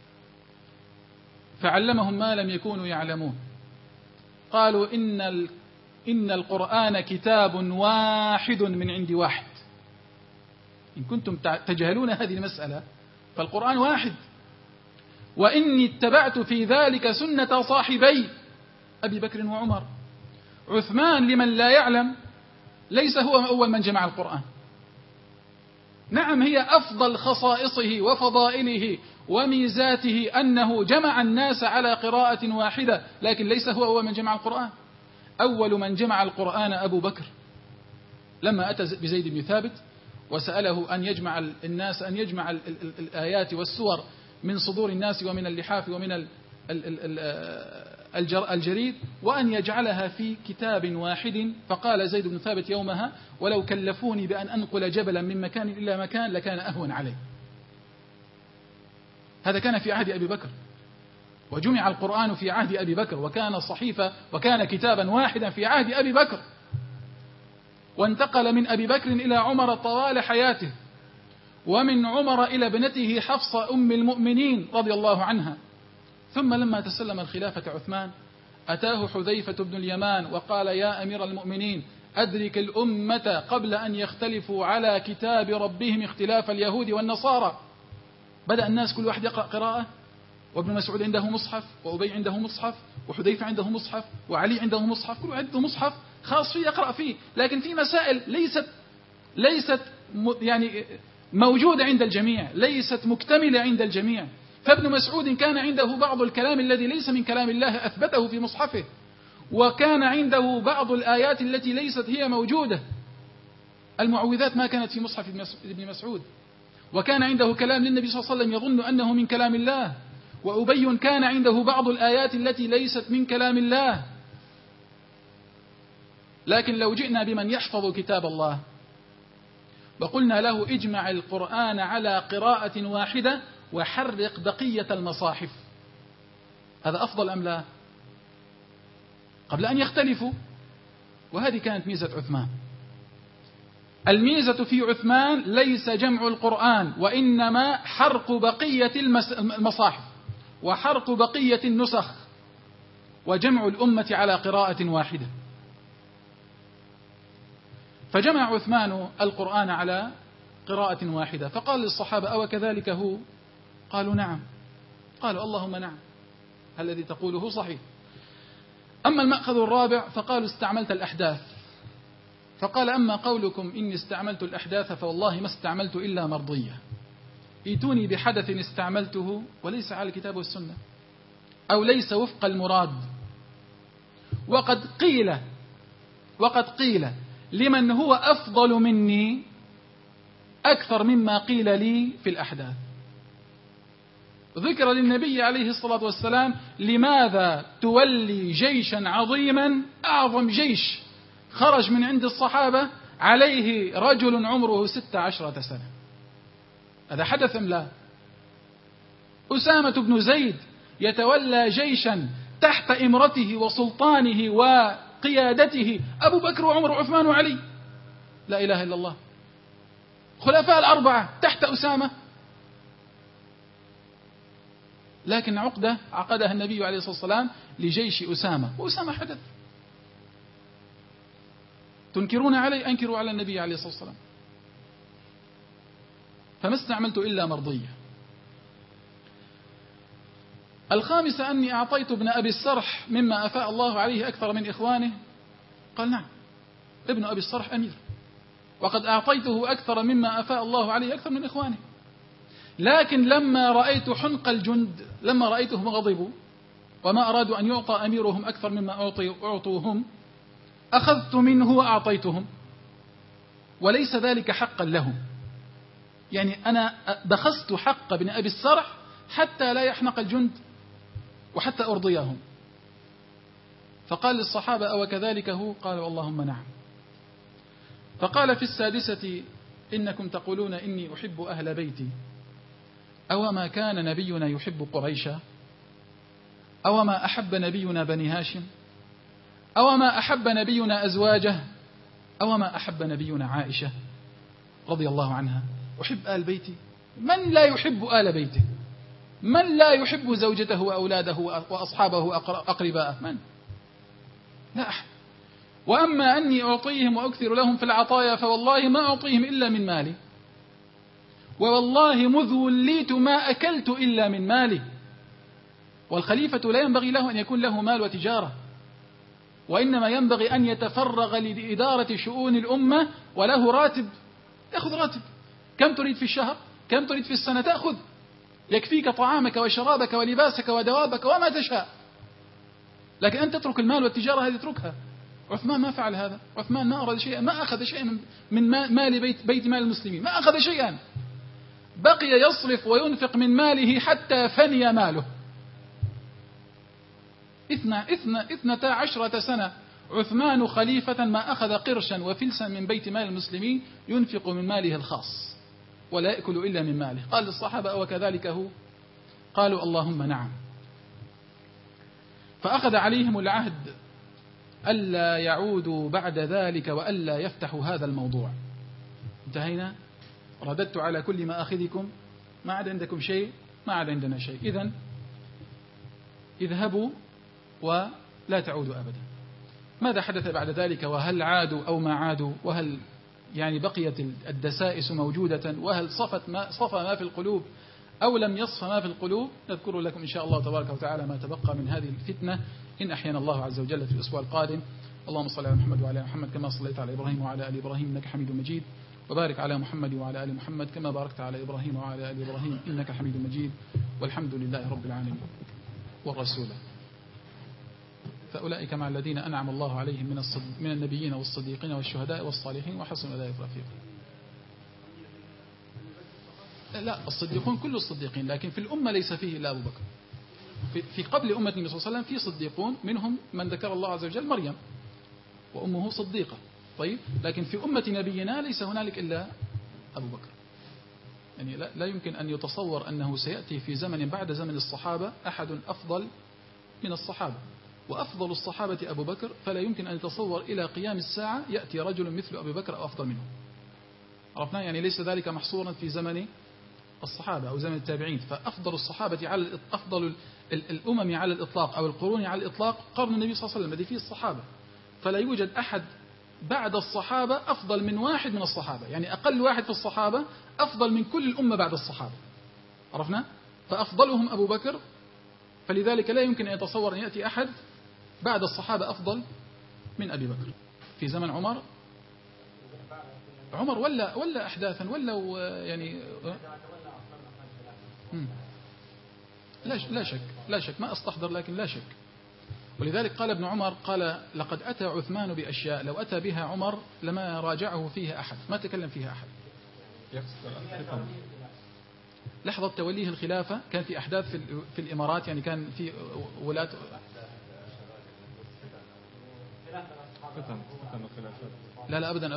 فعلمهم ما لم يكونوا يعلمون. قالوا: إن القرآن كتاب واحد من عند واحد. إن كنتم تجهلون هذه المسألة فالقرآن واحد، وإني اتبعت في ذلك سنة صاحبي أبي بكر وعمر. عثمان لمن لا يعلم ليس هو أول من جمع القرآن، نعم هي أفضل خصائصه وفضائله وميزاته أنه جمع الناس على قراءة واحدة، لكن ليس هو أول من جمع القرآن. أول من جمع القرآن أبو بكر لما أتى بزيد بن ثابت وسأله أن يجمع الناس، أن يجمع الآيات والسور من صدور الناس ومن اللحاف ومن الجريد، وأن يجعلها في كتاب واحد. فقال زيد بن ثابت يومها: ولو كلفوني بأن أنقل جبلا من مكان إلى مكان لكان أهون علي. هذا كان في عهد أبي بكر، وجمع القرآن في عهد أبي بكر، وكان صحيفة وكان كتابا واحدا في عهد أبي بكر، وانتقل من أبي بكر إلى عمر طوال حياته، ومن عمر إلى ابنته حفصة أم المؤمنين رضي الله عنها. ثم لما تسلم الخلافة عثمان أتاه حذيفة بن اليمان وقال: يا أمير المؤمنين أدرك الأمة قبل أن يختلفوا على كتاب ربهم اختلاف اليهود والنصارى. بدأ الناس كل واحد يقرأ قراءة، وابن مسعود عنده مصحف، وأبي عنده مصحف، وحذيفة عنده مصحف، وعلي عنده مصحف، كل عنده مصحف خاص فيه يقرأ فيه، لكن في مسائل ليست يعني موجودة عند الجميع، ليست مكتملة عند الجميع. فابن مسعود كان عنده بعض الكلام الذي ليس من كلام الله أثبته في مصحفه، وكان عنده بعض الآيات التي ليست هي موجودة. المعوذات ما كانت في مصحف ابن مسعود، وكان عنده كلام للنبي صلى الله عليه وسلم يظن أنه من كلام الله، وأبي كان عنده بعض الآيات التي ليست من كلام الله. لكن لو جئنا بمن يحفظ كتاب الله وقلنا له: اجمع القرآن على قراءة واحدة وحرق بقية المصاحف، هذا أفضل أم لا؟ قبل أن يختلفوا. وهذه كانت ميزة عثمان. الميزة في عثمان ليس جمع القرآن، وإنما حرق بقية المصاحف وحرق بقية النسخ وجمع الأمة على قراءة واحدة. فجمع عثمان القرآن على قراءة واحدة. فقال للصحابة: أو كذلك هو؟ قالوا: نعم. قالوا: اللهم نعم، الذي تقوله صحيح. أما المأخذ الرابع فقالوا: استعملت الأحداث. فقال: أما قولكم إني استعملت الأحداث فوالله ما استعملت إلا مرضية. ائتوني بحدث استعملته وليس على الكتاب والسنة، أو ليس وفق المراد. وقد قيل لمن هو أفضل مني أكثر مما قيل لي في الأحداث. ذكر للنبي عليه الصلاة والسلام: لماذا تولي جيشا عظيما، أعظم جيش خرج من عند الصحابة عليه رجل عمره 16 سنة. هذا حدث أم لا؟ أسامة بن زيد يتولى جيشا تحت إمرته وسلطانه وقيادته أبو بكر وعمر وعثمان وعلي، لا إله إلا الله، خلفاء الأربعة تحت أسامة. لكن عقدة عقدها النبي عليه الصلاة والسلام لجيش أسامة، وأسامة حدث. تنكرون علي، أنكروا على النبي عليه الصلاة والسلام. فما استعملت إلا مرضية. الخامسة أني أعطيت ابن أبي السرح مما أفاء الله عليه أكثر من إخوانه. قال: نعم، ابن أبي السرح أمير، وقد أعطيته أكثر مما أفاء الله عليه أكثر من إخوانه. لكن لما رأيت حنق الجند، لما رأيتهم غضبوا وما أرادوا أن يعطى أميرهم أكثر مما أعطوهم، أخذت منه وأعطيتهم، وليس ذلك حقا لهم. يعني أنا بخست حق ابن أبي السرح حتى لا يحنق الجند وحتى أرضيهم. فقال للصحابة: أو كذلك هو؟ قالوا: اللهم نعم. فقال في السادسة: إنكم تقولون إني أحب أهل بيتي، أو ما كان نبينا يحب قريشا؟ أو ما أحب نبينا بني هاشم؟ أو ما أحب نبينا أزواجه؟ أو ما أحب نبينا عائشة رضي الله عنها؟ أحب آل بيتي؟ من لا يحب آل بيته؟ من لا يحب زوجته وأولاده وأصحابه وأقرباءه؟ من؟ لا أحد. وأما أني أعطيهم وأكثر لهم في العطايا فوالله ما أعطيهم إلا من مالي، ووالله مذ وليت ما أكلت إلا من مالي. والخليفة لا ينبغي له أن يكون له مال وتجارة، وإنما ينبغي أن يتفرغ لإدارة شؤون الأمة، وله راتب، يأخذ راتب. كم تريد في الشهر؟ كم تريد في السنة؟ تأخذ، يكفيك طعامك وشرابك ولباسك ودوابك وما تشاء. لكن أن تترك المال والتجارة هذه اتركها. عثمان ما فعل هذا. عثمان ما أراد شيئا، ما أخذ شيئا من مال بيت مال المسلمين، ما أخذ شيئا، بقي يصرف وينفق من ماله حتى فني ماله. 12 سنة عثمان خليفة ما أخذ قرشا وفلسا من بيت مال المسلمين ينفق من ماله الخاص ولا يأكل إلا من ماله. قال للصحابة: أو كذلك هو؟ قالوا: اللهم نعم. فأخذ عليهم العهد ألا يعودوا بعد ذلك وألا يفتحوا هذا الموضوع. انتهينا، رددت على كل ما أخذكم، ما عاد عندكم شيء، ما عاد عندنا شيء، إذن اذهبوا ولا تعودوا أبدا. ماذا حدث بعد ذلك؟ وهل عادوا أو ما عادوا؟ وهل يعني بقيت الدسائس موجودة؟ وهل صفى ما في القلوب أو لم يصف ما في القلوب؟ نذكر لكم إن شاء الله تبارك وتعالى ما تبقى من هذه الفتنة إن أحيانا الله عز وجل في الأسبوع القادم. اللهم صل على محمد وعلى محمد كما صليت على إبراهيم وعلى آل إبراهيم إنك حميد مجيد، وبارك على محمد وعلى آل محمد كما باركت على إبراهيم وعلى آل إبراهيم إنك حميد مجيد، والحمد لله رب العالمين. والرسول فأولئك مع الذين أنعم الله عليهم من النبيين والصديقين والشهداء والصالحين وحسن أولئك رفيقا. لا، الصديقون كل الصديقين، لكن في الأمة ليس فيه إلا أبو بكر. في قبل أمة النبي صلى الله عليه وسلم في صديقون، منهم من ذكر الله عز وجل مريم وأمه صديقة، طيب، لكن في أمة نبينا ليس هنالك إلا أبو بكر. يعني لا يمكن أن يتصور أنه سيأتي في زمن بعد زمن الصحابة أحد أفضل من الصحابة، وأفضل الصحابة أبو بكر، فلا يمكن أن يتصور إلى قيام الساعة يأتي رجل مثل أبي بكر أو أفضل منه. عرفنا؟ يعني ليس ذلك محصورا في زمن الصحابة أو زمن التابعين، فأفضل الصحابة أفضل الأمم على الإطلاق أو القرون على الإطلاق قرن النبي صلى الله عليه وسلم الذي فيه الصحابة، فلا يوجد أحد بعد الصحابة أفضل من واحد من الصحابة، يعني أقل واحد في الصحابة أفضل من كل الأمة بعد الصحابة. عرفنا؟ فأفضلهم أبو بكر، فلذلك لا يمكن أن يتصور أن يأتي أحد بعد الصحابة أفضل من أبي بكر. في زمن عمر ولا أحداثا ولا يعني لا شك ما أستحضر، لكن لا شك. ولذلك قال ابن عمر، قال: لقد أتى عثمان بأشياء لو أتى بها عمر لما راجعه فيها أحد، ما تكلم فيها أحد. لحظة توليه الخلافة كان في أحداث في الإمارات، يعني كان في ولاة لا أبدا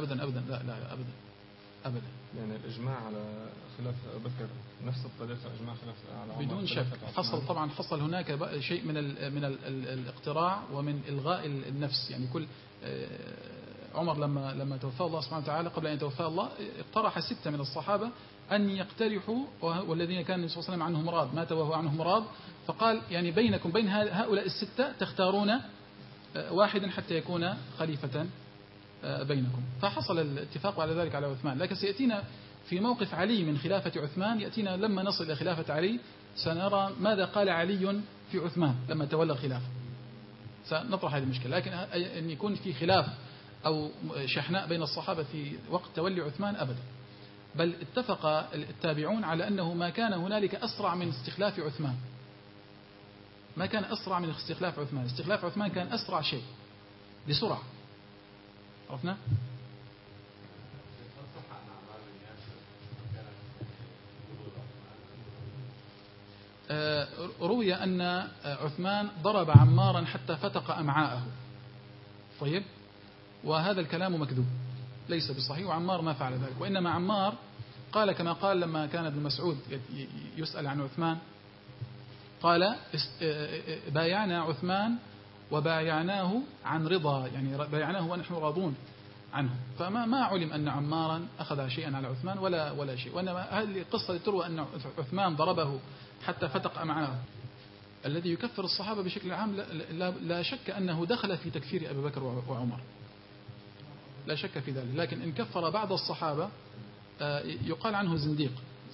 يعني الإجماع على خلاف بكر نفس الطريقة إجماع خلاف على عمر بدون شك. حصل هناك شيء من الاقتراع ومن إلغاء النفس، يعني كل عمر لما توفى الله سبحانه وتعالى، قبل أن يتوفى الله اقترح 6 من الصحابة أن يقترحوا، والذين كان النبي صلى الله عليه وسلم عنهم راض، مات وهو عنهم راض، فقال: يعني بينكم بين هؤلاء 6 تختارون واحدا حتى يكون خليفة بينكم. فحصل الاتفاق على ذلك على عثمان. لكن سيأتينا في موقف علي من خلافة عثمان، يأتينا لما نصل إلى خلافة علي سنرى ماذا قال علي في عثمان لما تولى الخلافة، سنطرح هذه المشكلة. لكن أن يكون في خلاف أو شحناء بين الصحابة في وقت تولي عثمان أبدا، بل اتفق التابعون على أنه ما كان هنالك أسرع من استخلاف عثمان، ما كان أسرع من استخلاف عثمان. استخلاف عثمان كان أسرع شيء بسرعة. عرفنا؟ روي أن عثمان ضرب عمارا حتى فتق أمعاءه، طيب، وهذا الكلام مكذوب ليس بصحيح، وعمار ما فعل ذلك، وإنما عمار قال كما قال لما كان ابن مسعود يسأل عن عثمان، قال بايعنا عثمان وبايعناه عن رضا، يعني بايعناه ونحن راضون عنه، فما علم أن عمارا أخذ شيئا على عثمان ولا شيء. وإنما هذه القصة تروى أن عثمان ضربه حتى فتق أمعاءه. الذي يكفر الصحابة بشكل عام لا شك أنه دخل في تكفير أبي بكر وعمر، لا شك في ذلك، لكن إن كفر بعض الصحابة يقال عنه زنديق.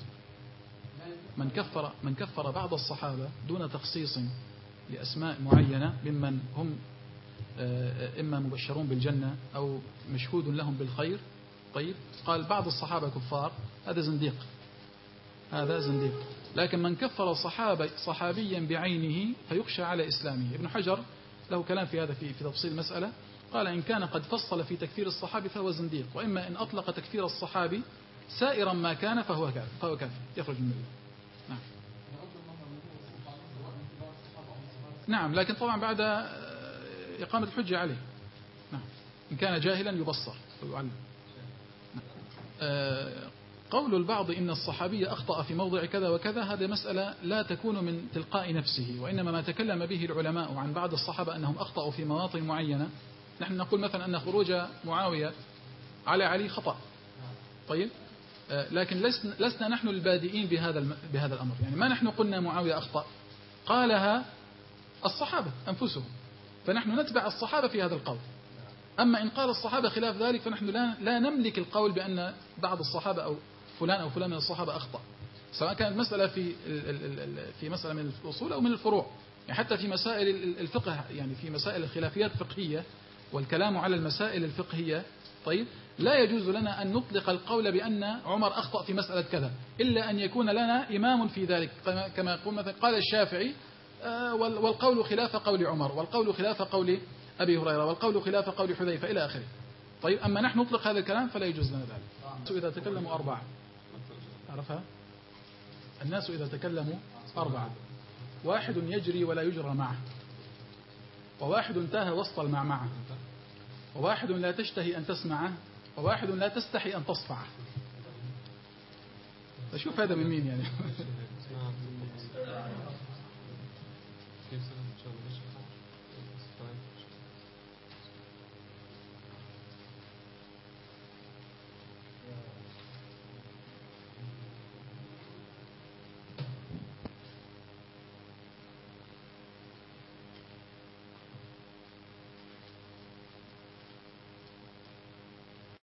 من كفر بعض الصحابة دون تخصيص لأسماء معينة ممن هم إما مبشرون بالجنة أو مشهود لهم بالخير، طيب، قال بعض الصحابة كفار، هذا زنديق، هذا زنديق. لكن من كفر صحابيا بعينه فيخشى على إسلامه. ابن حجر له كلام في هذا في تفصيل المسألة، قال إن كان قد فصل في تكفير الصحابي فهو زنديق، وإما إن أطلق تكفير الصحابي سائرا ما كان فهو كافر يخرج من الملة. نعم. نعم، لكن طبعا بعد إقامة الحجة عليه. نعم. إن كان جاهلا يبصر ويعلم. قول البعض إن الصحابي أخطأ في موضع كذا وكذا، هذه مسألة لا تكون من تلقاء نفسه، وإنما ما تكلم به العلماء عن بعض الصحابة أنهم أخطأوا في مواطن معينة. نحن نقول مثلا أن خروج معاوية على علي خطأ، طيب، لكن لسنا نحن البادئين بهذا الأمر، يعني ما نحن قلنا معاوية أخطأ، قالها الصحابة أنفسهم، فنحن نتبع الصحابة في هذا القول. أما إن قال الصحابة خلاف ذلك فنحن لا نملك القول بأن بعض الصحابة أو فلان من الصحابة أخطأ، سواء كانت مسألة في مسألة من الأصول أو من الفروع، يعني حتى في مسائل الفقه، يعني في مسائل الخلافيات الفقهية والكلام على المسائل الفقهية، طيب، لا يجوز لنا أن نطلق القول بأن عمر أخطأ في مسألة كذا إلا أن يكون لنا إمام في ذلك، كما يقول مثلا قال الشافعي والقول خلاف قول عمر، والقول خلاف قول أبي هريرة، والقول خلاف قول حذيفة إلى آخره. طيب، أما نحن نطلق هذا الكلام فلا يجوز لنا ذلك. إذا تكلموا أربعة، الناس إذا تكلموا أربعة: واحد يجري ولا يجرى معه، وواحد تاه وسط المعمعة، وواحد لا تشتهي أن تسمعه، وواحد لا تستحي أن تصفعه. فشوف هذا من مين يعني.